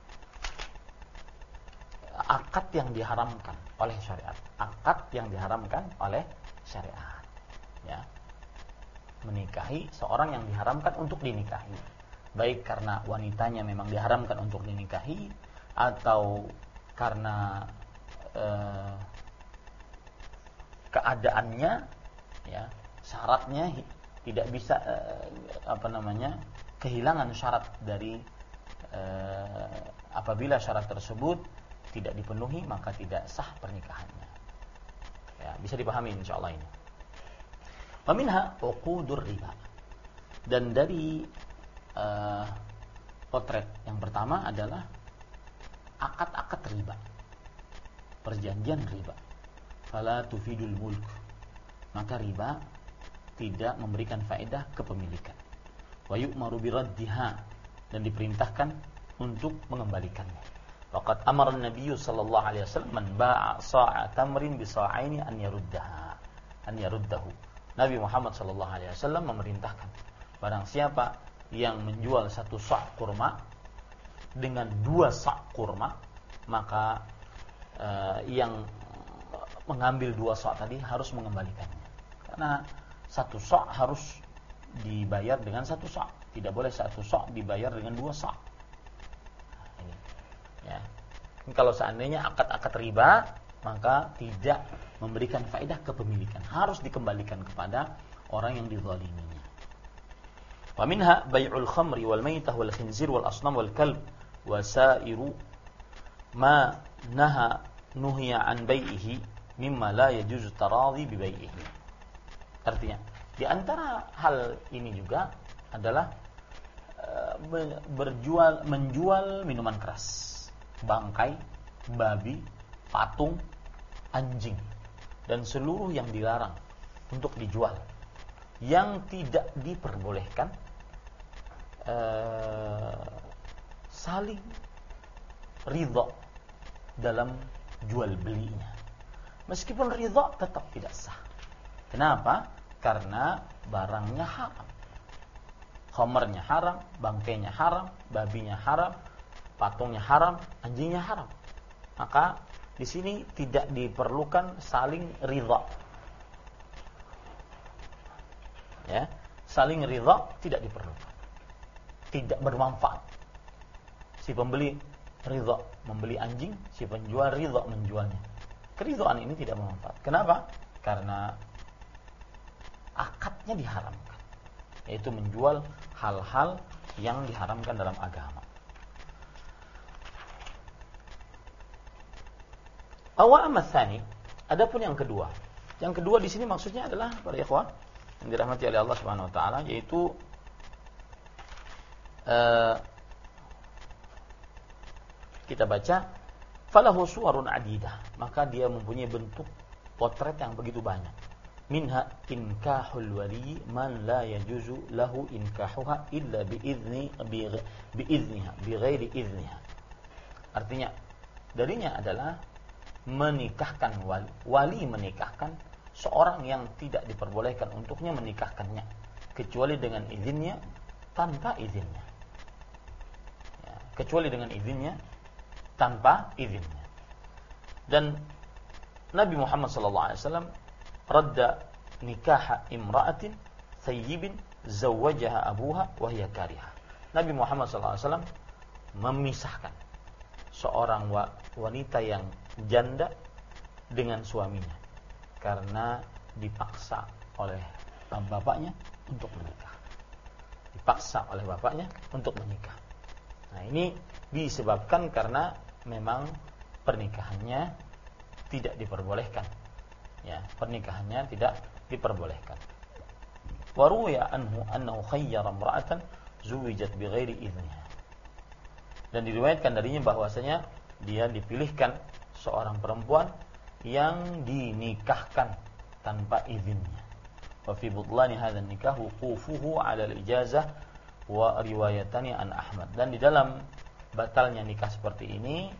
akad yang diharamkan oleh syariat. Akad yang diharamkan oleh syariat. Ya. Menikahi seorang yang diharamkan untuk dinikahi. Baik karena wanitanya memang diharamkan untuk dinikahi, atau karena keadaannya, ya, syaratnya tidak bisa kehilangan syarat dari apabila syarat tersebut tidak dipenuhi maka tidak sah pernikahannya. Ya, bisa dipahami insyaallah ini. Wa minha uqudur riba. Dan dari potret yang pertama adalah akad-akad riba. Perjanjian riba. Fala tufidul mulk. Maka riba tidak memberikan faedah kepemilikan. Wa yu'maru biraddiha, dan diperintahkan untuk mengembalikannya. Waqad amara an-nabiy sallallahu alaihi wasallam man ba'a sa'a tamrin bi sa'aini an yaruddahu. Nabi Muhammad sallallahu alaihi wasallam memerintahkan barang siapa yang menjual satu sa' kurma dengan 2 sa' kurma, maka yang mengambil 2 sa' tadi harus mengembalikannya. Karena 1 sa' harus dibayar dengan 1 sa'. Tidak boleh 1 sa' dibayar dengan 2 sa'. Ini. Ya. Kalau seandainya akad-akad riba, maka tidak memberikan faedah kepemilikan. Harus dikembalikan kepada orang yang dizaliminya. Wa minha bai'ul khamri wal maitah wal khinzir wal asnam wal kalb wa sa'iru ma nuhiya an bai'ihi mimma la yajuzu taradhi bi bai'ihi. Artinya, di antara hal ini juga adalah menjual minuman keras, bangkai, babi, patung, anjing, dan seluruh yang dilarang untuk dijual, yang tidak diperbolehkan saling ridha dalam jual belinya. Meskipun ridha tetap tidak sah. Kenapa? Karena barangnya haram. Khamarnya haram, bangkainya haram, babinya haram, patungnya haram, anjingnya haram. Maka di sini tidak diperlukan saling ridha. Ya, saling ridha tidak diperlukan. Tidak bermanfaat. Si pembeli ridha membeli anjing, si penjual ridha menjualnya. Keridhaan ini tidak bermanfaat. Kenapa? Karena akadnya diharamkan, yaitu menjual hal-hal yang diharamkan dalam agama. Awa amatsani, adapun yang kedua. Yang kedua di sini maksudnya adalah para ikhwan yang dirahmati oleh Allah Subhanahu wa taala, yaitu kita baca falahu suwarun adidah, maka dia mempunyai bentuk potret yang begitu banyak. Minha inkahul wali man la yajuzu lahu inkahuha illa biizniha bi ghairi izniha. Artinya darinya adalah menikahkan wali menikahkan seorang yang tidak diperbolehkan untuknya menikahkannya kecuali dengan izinnya, tanpa izinnya. Ya, kecuali dengan izinnya, tanpa izinnya. Dan Nabi Muhammad SAW radda nikah imra'atin thayyibin zawwajaha abuha wa hiya karihah. Nabi Muhammad SAW memisahkan seorang wanita yang janda dengan suaminya karena dipaksa oleh bapaknya untuk menikah. Dipaksa oleh bapaknya untuk menikah. Nah, ini disebabkan karena memang pernikahannya tidak diperbolehkan. Ya, pernikahannya tidak diperbolehkan. Wa ruwiya annahu khayyara imra'atan zuwijat bighairi idniha. Dan diriwayatkan darinya bahwasanya dia dipilihkan seorang perempuan yang dinikahkan tanpa izinnya. Wa fi butlani hadzal nikah wuqufuhu 'ala al-ijazah wa riwayatani an Ahmad. Dan di dalam batalnya nikah seperti ini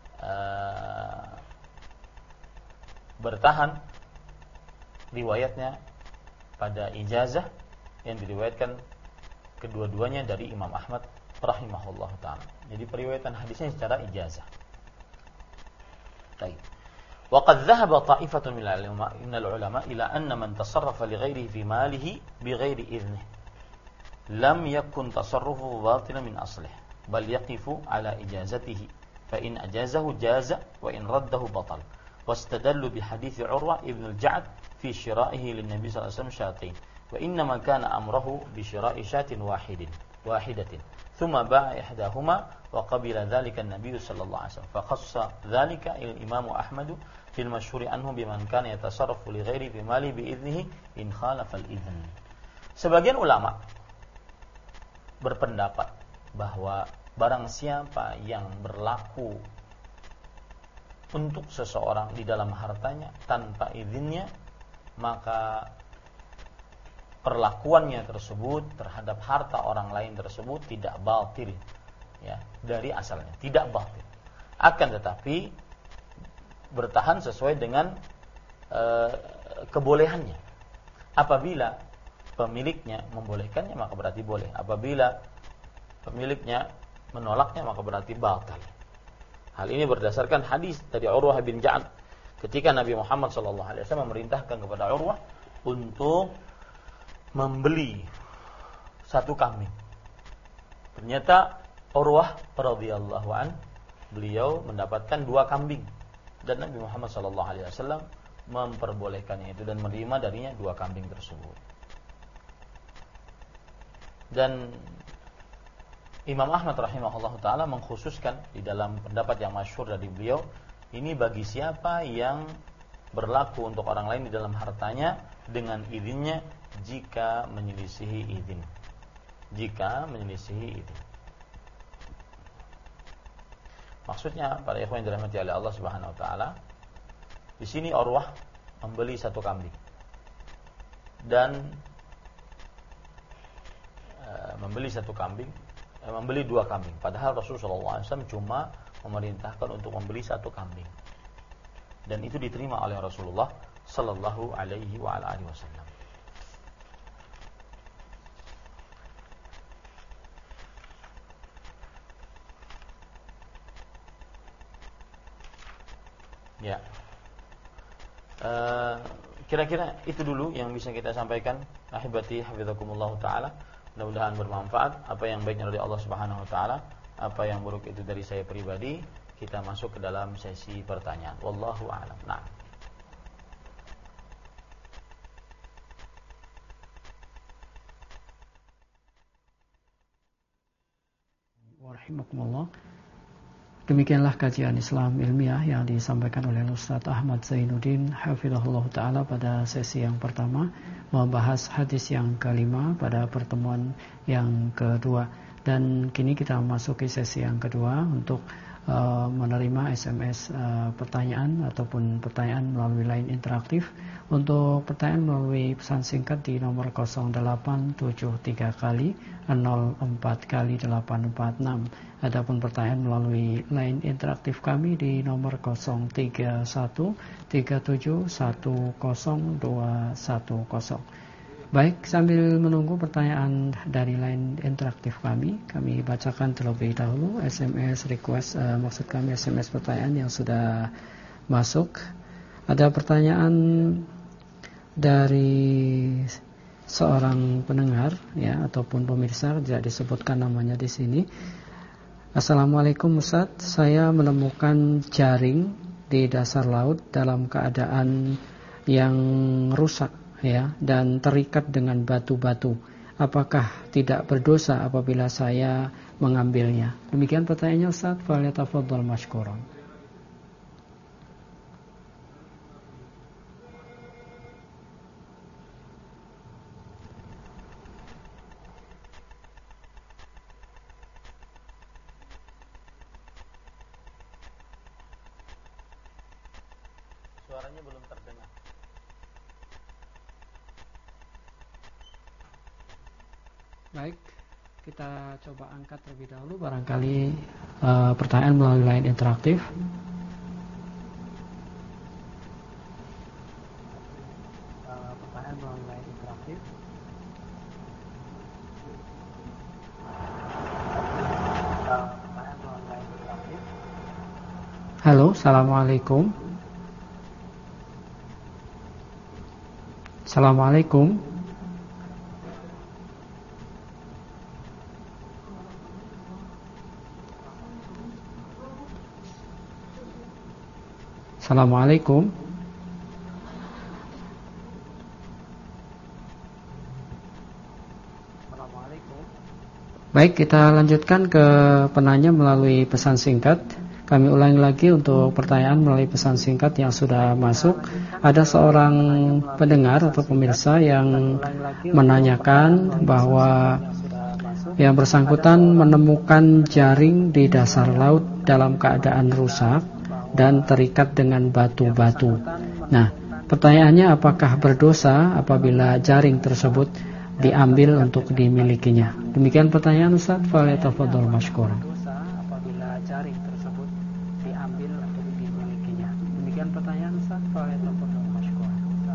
bertahan riwayatnya pada ijazah yang diriwayatkan kedua-duanya dari Imam Ahmad rahimahullah ta'ala. Jadi periwayatan hadisnya secara ijazah. Baik. وقد ذهب طائفة من العلماء إلى أن من تصرف لغيره في ماله بغير إذنه لم يكن تصرفه باطلا من أصله بل يقف على إجازته فإن أجازه جاز وإن رده بطل واستدلوا بحديث عروة ابن الجعد في شرائه للنبي صلى الله عليه وسلم شاتين وإنما كان أمره بشراء شاة واحدة ثم باع إحداهما وقبل ذلك النبي صلى الله عليه وسلم فخص ذلك الإمام أحمد في المشهور عنه بمن كان يتصرف لغيره بماله بإذنه إن خالف الإذن. Sebagian ulama berpendapat bahwa barang siapa yang berlaku untuk seseorang di dalam hartanya tanpa izinnya, maka perlakuannya tersebut terhadap harta orang lain tersebut tidak batil, ya, dari asalnya tidak batil, akan tetapi bertahan sesuai dengan kebolehannya. Apabila pemiliknya membolehkannya maka berarti boleh, apabila pemiliknya menolaknya maka berarti batal. Hal ini berdasarkan hadis dari Urwah bin Ja'ad ketika Nabi Muhammad SAW memerintahkan kepada Urwah untuk membeli satu kambing. Ternyata Urwah radhiyallahu an beliau mendapatkan 2 kambing dan Nabi Muhammad SAW memperbolehkannya itu dan menerima darinya 2 kambing tersebut. Dan Imam Ahmad rahimahullah ta'ala mengkhususkan di dalam pendapat yang masyhur dari beliau, ini bagi siapa yang berlaku untuk orang lain di dalam hartanya dengan izinnya jika menyelisihi izin. Jika menyelisihi izin. Maksudnya para ikhwan yang dirahmati oleh Allah Subhanahu wa taala, di sini Urwah membeli 1 kambing. Dan membeli 1 kambing, membeli 2 kambing. Padahal Rasulullah SAW cuma memerintahkan untuk membeli 1 kambing. Dan itu diterima oleh Rasulullah sallallahu alaihi wa ala alihi wasallam. Ya. Kira-kira itu dulu yang bisa kita sampaikan. Ahibati hafizakumullah taala. Mudah-mudahan bermanfaat. Apa yang baiknya dari Allah Subhanahu wa taala, apa yang buruk itu dari saya pribadi. Kita masuk ke dalam sesi pertanyaan. Wallahu a'lam. Nah. Warahimakumullah. Demikianlah kajian Islam ilmiah yang disampaikan oleh Ustaz Ahmad Zainuddin hafizahullah ta'ala pada sesi yang pertama, membahas hadis yang kelima pada pertemuan yang kedua. Dan kini kita memasuki sesi yang kedua untuk menerima SMS pertanyaan ataupun pertanyaan melalui line interaktif. Untuk pertanyaan melalui pesan singkat di nomor 0873 kali 04 kali 846. Adapun pertanyaan melalui line interaktif kami di nomor 031 37 10210. Baik, sambil menunggu pertanyaan dari line interaktif kami bacakan terlebih dahulu SMS request, maksud kami SMS pertanyaan yang sudah masuk. Ada pertanyaan dari seorang pendengar ya ataupun pemirsa, tidak disebutkan namanya di sini. Assalamualaikum Ustaz, saya menemukan jaring di dasar laut dalam keadaan yang rusak ya dan terikat dengan batu-batu. Apakah tidak berdosa apabila saya mengambilnya? Demikian pertanyaannya Ustaz, falyatafaddal mashkuran. Suaranya belum terdengar. Baik, kita coba angkat terlebih dahulu barangkali pertanyaan melalui line interaktif. Pertanyaan melalui line interaktif. Halo, assalamualaikum. Assalamualaikum. Assalamualaikum. Baik, kita lanjutkan ke penanya melalui pesan singkat. Kami ulangi lagi untuk pertanyaan melalui pesan singkat yang sudah masuk. Ada seorang pendengar atau pemirsa yang menanyakan bahwa yang bersangkutan menemukan jaring di dasar laut dalam keadaan rusak dan terikat dengan batu-batu. Nah, pertanyaannya apakah berdosa apabila jaring tersebut diambil untuk dimilikinya? Demikian pertanyaan Ustaz, falyatafaddal mashkuran. Apabila jaring tersebut diambil untuk dimilikinya. Demikian pertanyaan Ustaz, falyatafaddal mashkuran.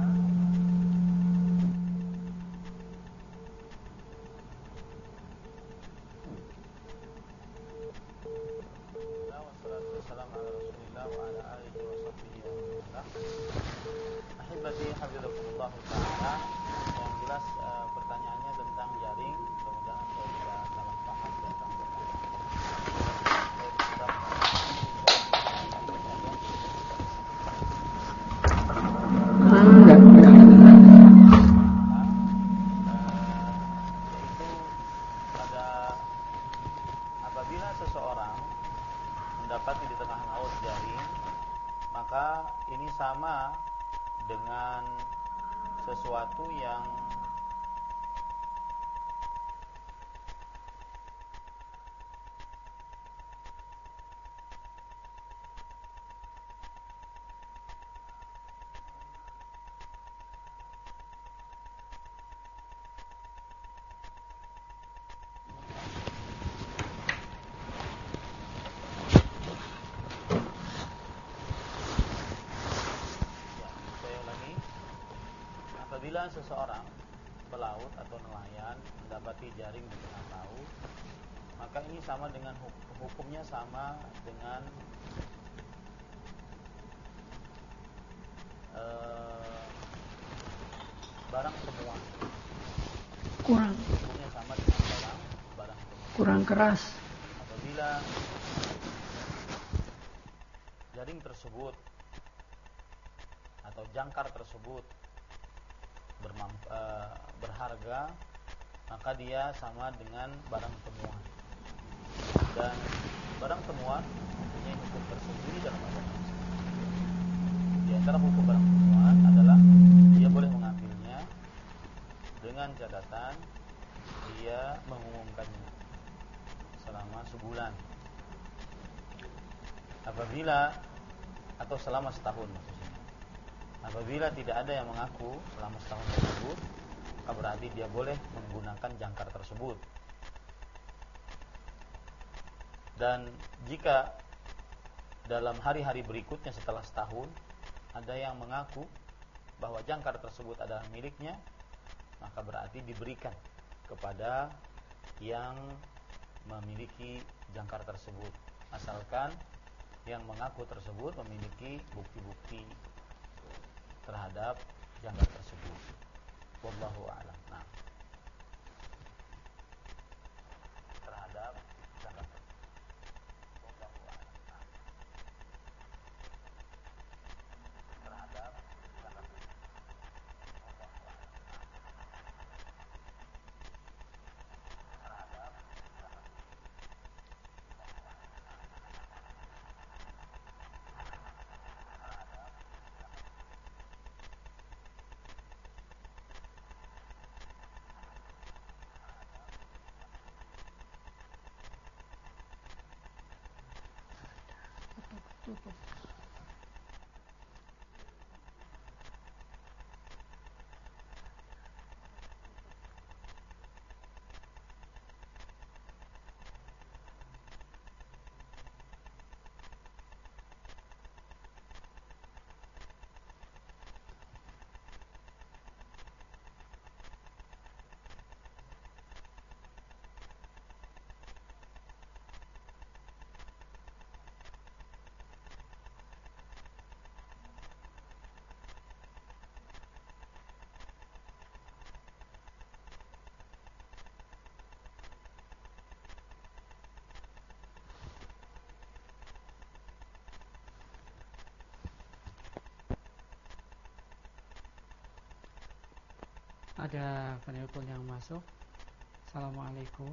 Ahibati hafizakumullah ta'ala. Yang jelas pertanyaannya tentang jaring, mudah-mudahan saya tidak salah paham tentang apabila seseorang mendapati di tengah laut jaring, maka ini sama dengan sesuatu yang apabila seseorang pelaut atau nelayan mendapati jaring di tengah laut, maka ini sama dengan hukumnya sama dengan barang temuan. Hukumnya sama dengan barang temuan. Kurang keras. Apabila jaring tersebut atau jangkar tersebut berharga, maka dia sama dengan barang temuan. Dan barang temuan mempunyai hukum tersendiri dalam agama Islam. Di antara hukum barang temuan adalah dia boleh mengambilnya dengan catatan dia mengumumkannya selama sebulan. Apabila atau selama setahun maksudnya. Apabila tidak ada yang mengaku selama setahun tersebut, maka berarti dia boleh menggunakan jangkar tersebut. Dan jika dalam hari-hari berikutnya setelah setahun ada yang mengaku bahwa jangkar tersebut adalah miliknya, maka berarti diberikan kepada yang memiliki jangkar tersebut, asalkan yang mengaku tersebut memiliki bukti-bukti terhadap jangkar tersebut. Wallahu a'lam. Nah, terhadap jangkar tersebut. Wallahu a'lam. Nah, terhadap jangkar tersebut. Wallahu a'lam. Nah, terhadap jangkar tersebut. Ada penelpon yang masuk. Assalamualaikum.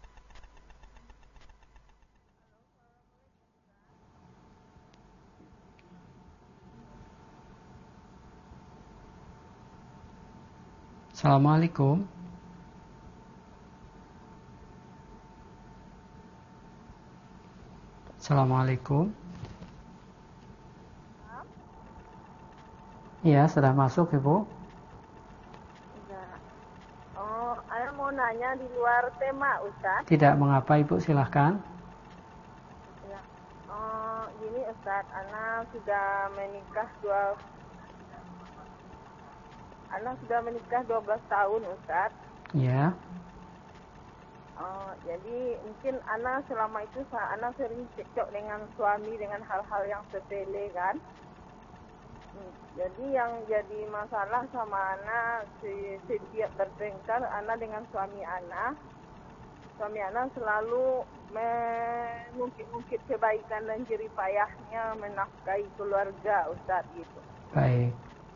Assalamualaikum. Assalamualaikum. Iya, sudah masuk Ibu. Saya mau nanya di luar tema, Ustaz. Tidak mengapa Ibu, silahkan. Ya. Gini Ustaz, Ana sudah menikah 12 tahun Ustaz. Ya. Jadi mungkin Ana selama itu Ana sering cekcok dengan suami dengan hal-hal yang sepele kan. Jadi yang jadi masalah sama Ana setiap bertengkar Ana dengan suami Ana selalu mengungkit-ungkit kebaikan dan jerih payahnya menafkahi keluarga Ustaz gitu. Baik.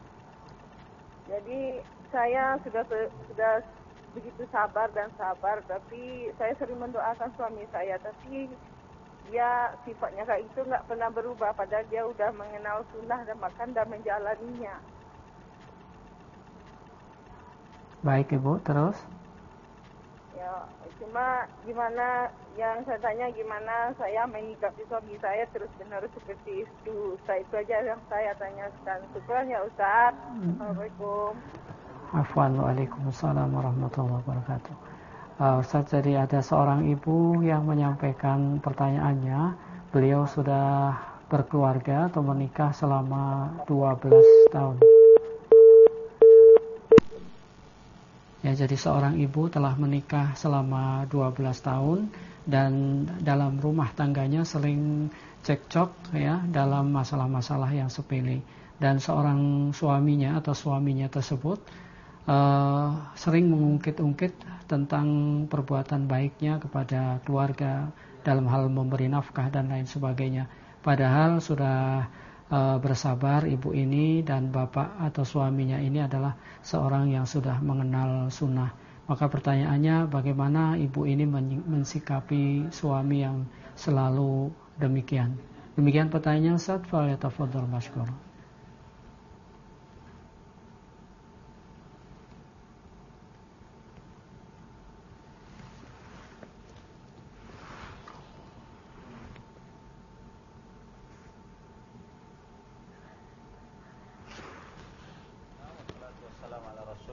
Jadi saya sudah begitu sabar, tapi saya sering mendoakan suami saya, tapi dia sifatnya kayak itu nggak pernah berubah, padahal dia udah mengenal sunnah dan bahkan dah menjalaninya. Baik Ibu, terus? Ya, cuma gimana yang saya tanya, gimana saya menyikapi suami saya terus-menerus seperti itu. Itu aja yang saya tanyakan. Syukran ya Ustaz. Assalamualaikum. Afwan, waalaikumsalam warahmatullahi wabarakatuh. Ustaz, jadi ada seorang ibu yang menyampaikan pertanyaannya. Beliau sudah berkeluarga atau menikah selama 12 tahun. Ya, jadi seorang ibu telah menikah selama 12 tahun dan dalam rumah tangganya sering cekcok ya dalam masalah-masalah yang sepele, dan seorang suaminya atau suaminya tersebut sering mengungkit-ungkit tentang perbuatan baiknya kepada keluarga dalam hal memberi nafkah dan lain sebagainya. Padahal sudah bersabar ibu ini dan bapak atau suaminya ini adalah seorang yang sudah mengenal sunnah. Maka pertanyaannya, bagaimana ibu ini mensikapi suami yang selalu demikian? Demikian pertanyaannya Ustaz, falyatafadhal mashkur.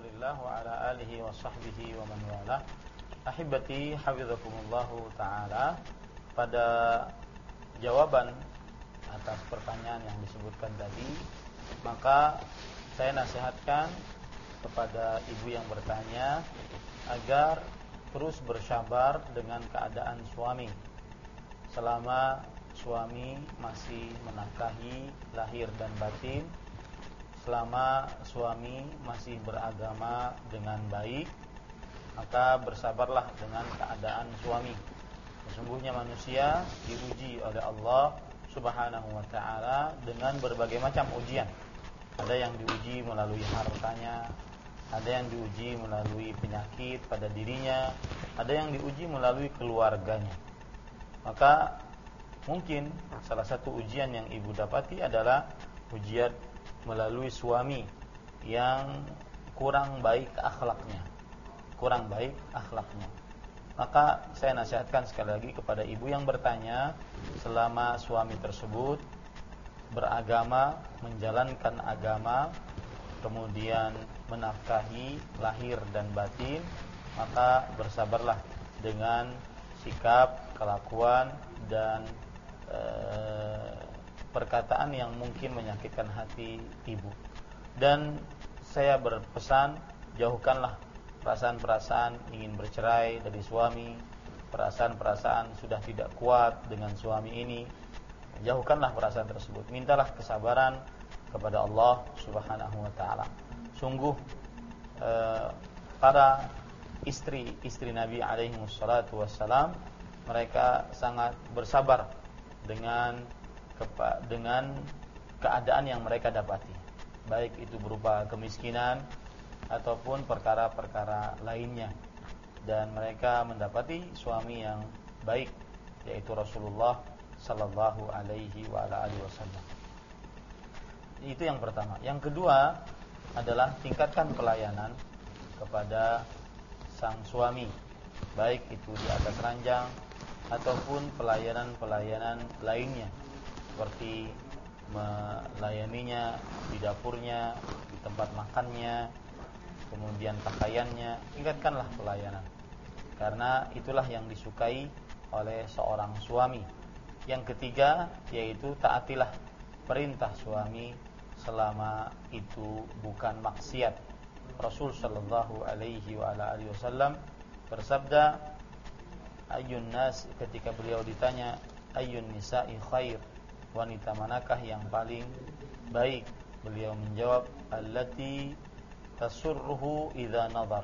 Rasulillah wa ala alihi wa sahbihi wa man wala. Ahibati hafizakumullahu ta'ala. Pada jawaban atas pertanyaan yang disebutkan tadi, maka saya nasihatkan kepada ibu yang bertanya agar terus bersabar dengan keadaan suami selama suami masih menafkahi lahir dan batin, selama suami masih beragama dengan baik, maka bersabarlah dengan keadaan suami. Sesungguhnya manusia diuji oleh Allah Subhanahu wa ta'ala dengan berbagai macam ujian. Ada yang diuji melalui hartanya, ada yang diuji melalui penyakit pada dirinya, ada yang diuji melalui keluarganya. Maka mungkin salah satu ujian yang ibu dapati adalah ujian melalui suami yang kurang baik akhlaknya. Maka saya nasihatkan sekali lagi kepada ibu yang bertanya, selama suami tersebut beragama, menjalankan agama, kemudian menafkahi lahir dan batin, maka bersabarlah dengan sikap, kelakuan dan perkataan yang mungkin menyakitkan hati ibu. Dan saya berpesan, jauhkanlah perasaan-perasaan ingin bercerai dari suami, perasaan-perasaan sudah tidak kuat dengan suami ini. Jauhkanlah perasaan tersebut. Mintalah kesabaran kepada Allah Subhanahu wa ta'ala. Sungguh para istri Nabi alaihi wassalatu wassalam, mereka sangat bersabar dengan keadaan yang mereka dapati, baik itu berupa kemiskinan ataupun perkara-perkara lainnya, dan mereka mendapati suami yang baik, yaitu Rasulullah sallallahu alaihi wa ala alihi wasallam. Itu yang pertama. Yang kedua adalah tingkatkan pelayanan kepada sang suami, baik itu di atas ranjang ataupun pelayanan-pelayanan lainnya, seperti melayaninya di dapurnya, di tempat makannya, kemudian pakaiannya. Tingkatkanlah pelayanan, karena itulah yang disukai oleh seorang suami. Yang ketiga yaitu taatilah perintah suami selama itu bukan maksiat. Rasul sallallahu alaihi wa ala alihi wasallam bersabda, ayyun nas, ketika beliau ditanya ayyun nisa'i khair, wanita manakah yang paling baik, beliau menjawab allati tasurruhu idza nadhar,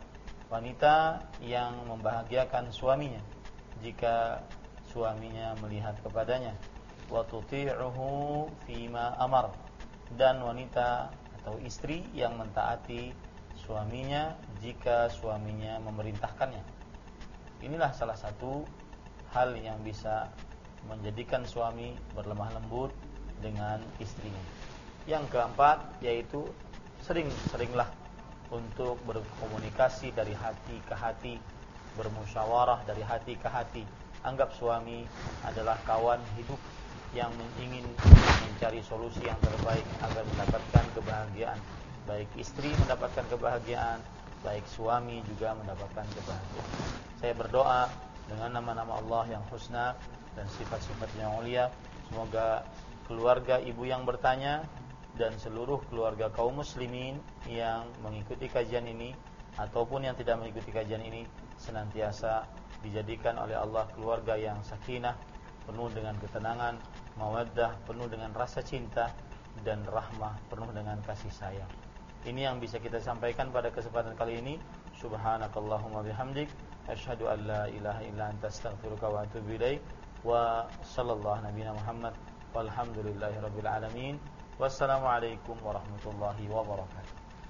wanita yang membahagiakan suaminya jika suaminya melihat kepadanya, wa tuti'uhu fima amar, dan wanita atau istri yang mentaati suaminya jika suaminya memerintahkannya. Inilah salah satu hal yang bisa menjadikan suami berlemah lembut dengan istrinya. Yang keempat yaitu sering-seringlah untuk berkomunikasi dari hati ke hati, bermusyawarah dari hati ke hati. Anggap suami adalah kawan hidup yang ingin mencari solusi yang terbaik agar mendapatkan kebahagiaan. Baik istri mendapatkan kebahagiaan, baik suami juga mendapatkan kebahagiaan. Saya berdoa dengan nama-nama Allah yang husna dan sifat-sifat yang mulia, semoga keluarga ibu yang bertanya dan seluruh keluarga kaum muslimin yang mengikuti kajian ini ataupun yang tidak mengikuti kajian ini senantiasa dijadikan oleh Allah keluarga yang sakinah, penuh dengan ketenangan, mawaddah, penuh dengan rasa cinta, dan rahmah, penuh dengan kasih sayang. Ini yang bisa kita sampaikan pada kesempatan kali ini. Subhanakallahumma bihamdik, asyhadu an la ilaha illa anta, astaghfiruka wa atubu ilaik. Wa sallallahu nabiyana Muhammad walhamdulillahi rabbil alamin. Wassalamualaikum warahmatullahi wabarakatuh.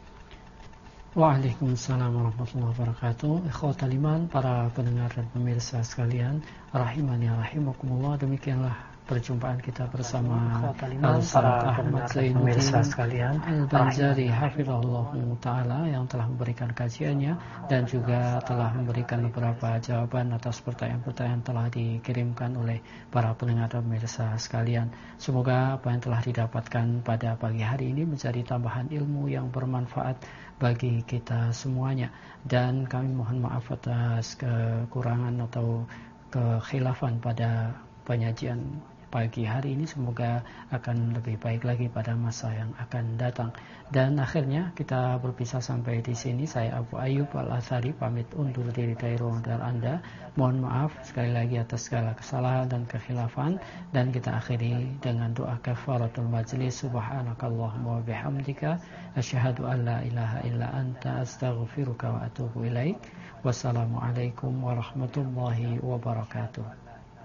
Waalaikumsalam warahmatullahi wabarakatuh. Ikhwatal iman, para pendengar dan pemirsa sekalian, rahimani rahimakumullah. Demikianlah perjumpaan kita bersama para Al-Ustaz Ahmad pemirsa Zainuddin sekalian, Al-Banjari hafizahullah taala yang telah memberikan kajiannya dan juga telah memberikan beberapa jawaban atas pertanyaan-pertanyaan yang telah dikirimkan oleh para pendengar dan pemirsa sekalian. Semoga apa yang telah didapatkan pada pagi hari ini menjadi tambahan ilmu yang bermanfaat bagi kita semuanya, dan kami mohon maaf atas kekurangan atau kekhilafan pada penyajian pagi hari ini. Semoga akan lebih baik lagi pada masa yang akan datang. Dan akhirnya kita berpisah sampai di sini. Saya Abu Ayyub Al-Athari pamit undur diri dari ruang dengar Anda. Mohon maaf sekali lagi atas segala kesalahan dan kekhilafan, dan kita akhiri dengan doa kafaratul majlis. Subhanakallahumma wa bihamdika asyhadu an la ilaha illa anta astaghfiruka wa atubu ilaik. Wassalamualaikum warahmatullahi wabarakatuh.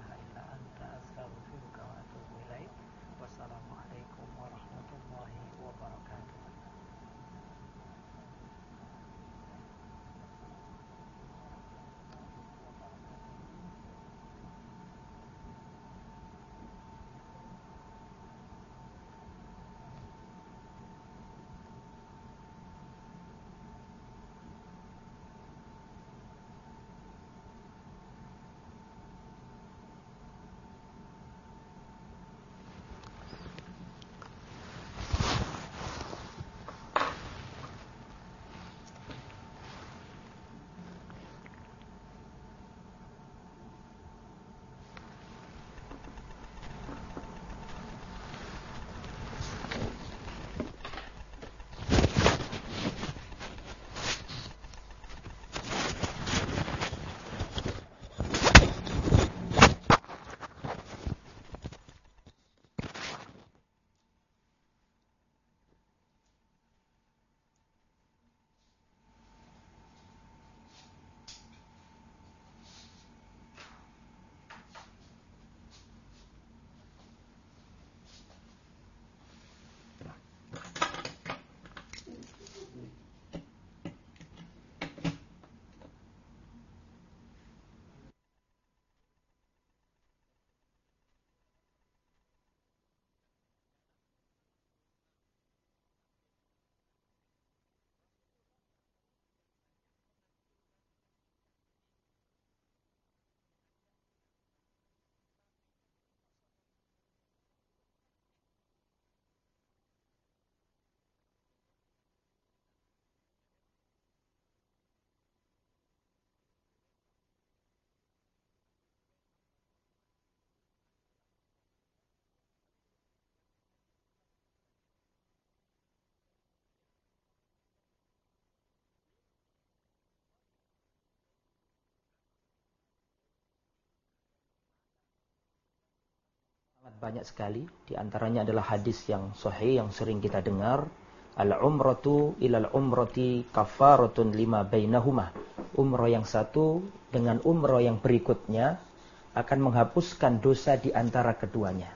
Banyak sekali, di antaranya adalah hadis yang sahih yang sering kita dengar, al-umratu ilal umrati kafaratun lima bainahuma. Umrah yang satu dengan umrah yang berikutnya akan menghapuskan dosa di antara keduanya.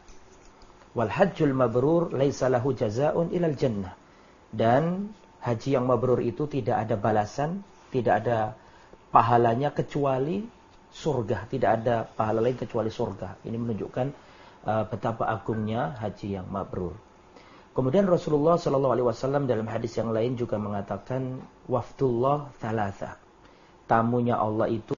Wal hajjul mabrur laisa lahu jazaa'un ilal jannah. Dan haji yang mabrur itu tidak ada balasan, tidak ada pahalanya kecuali surga, tidak ada pahala lain kecuali surga. Ini menunjukkan betapa agungnya haji yang mabrur. Kemudian Rasulullah SAW dalam hadis yang lain juga mengatakan wafdullah thalatha. Tamunya Allah itu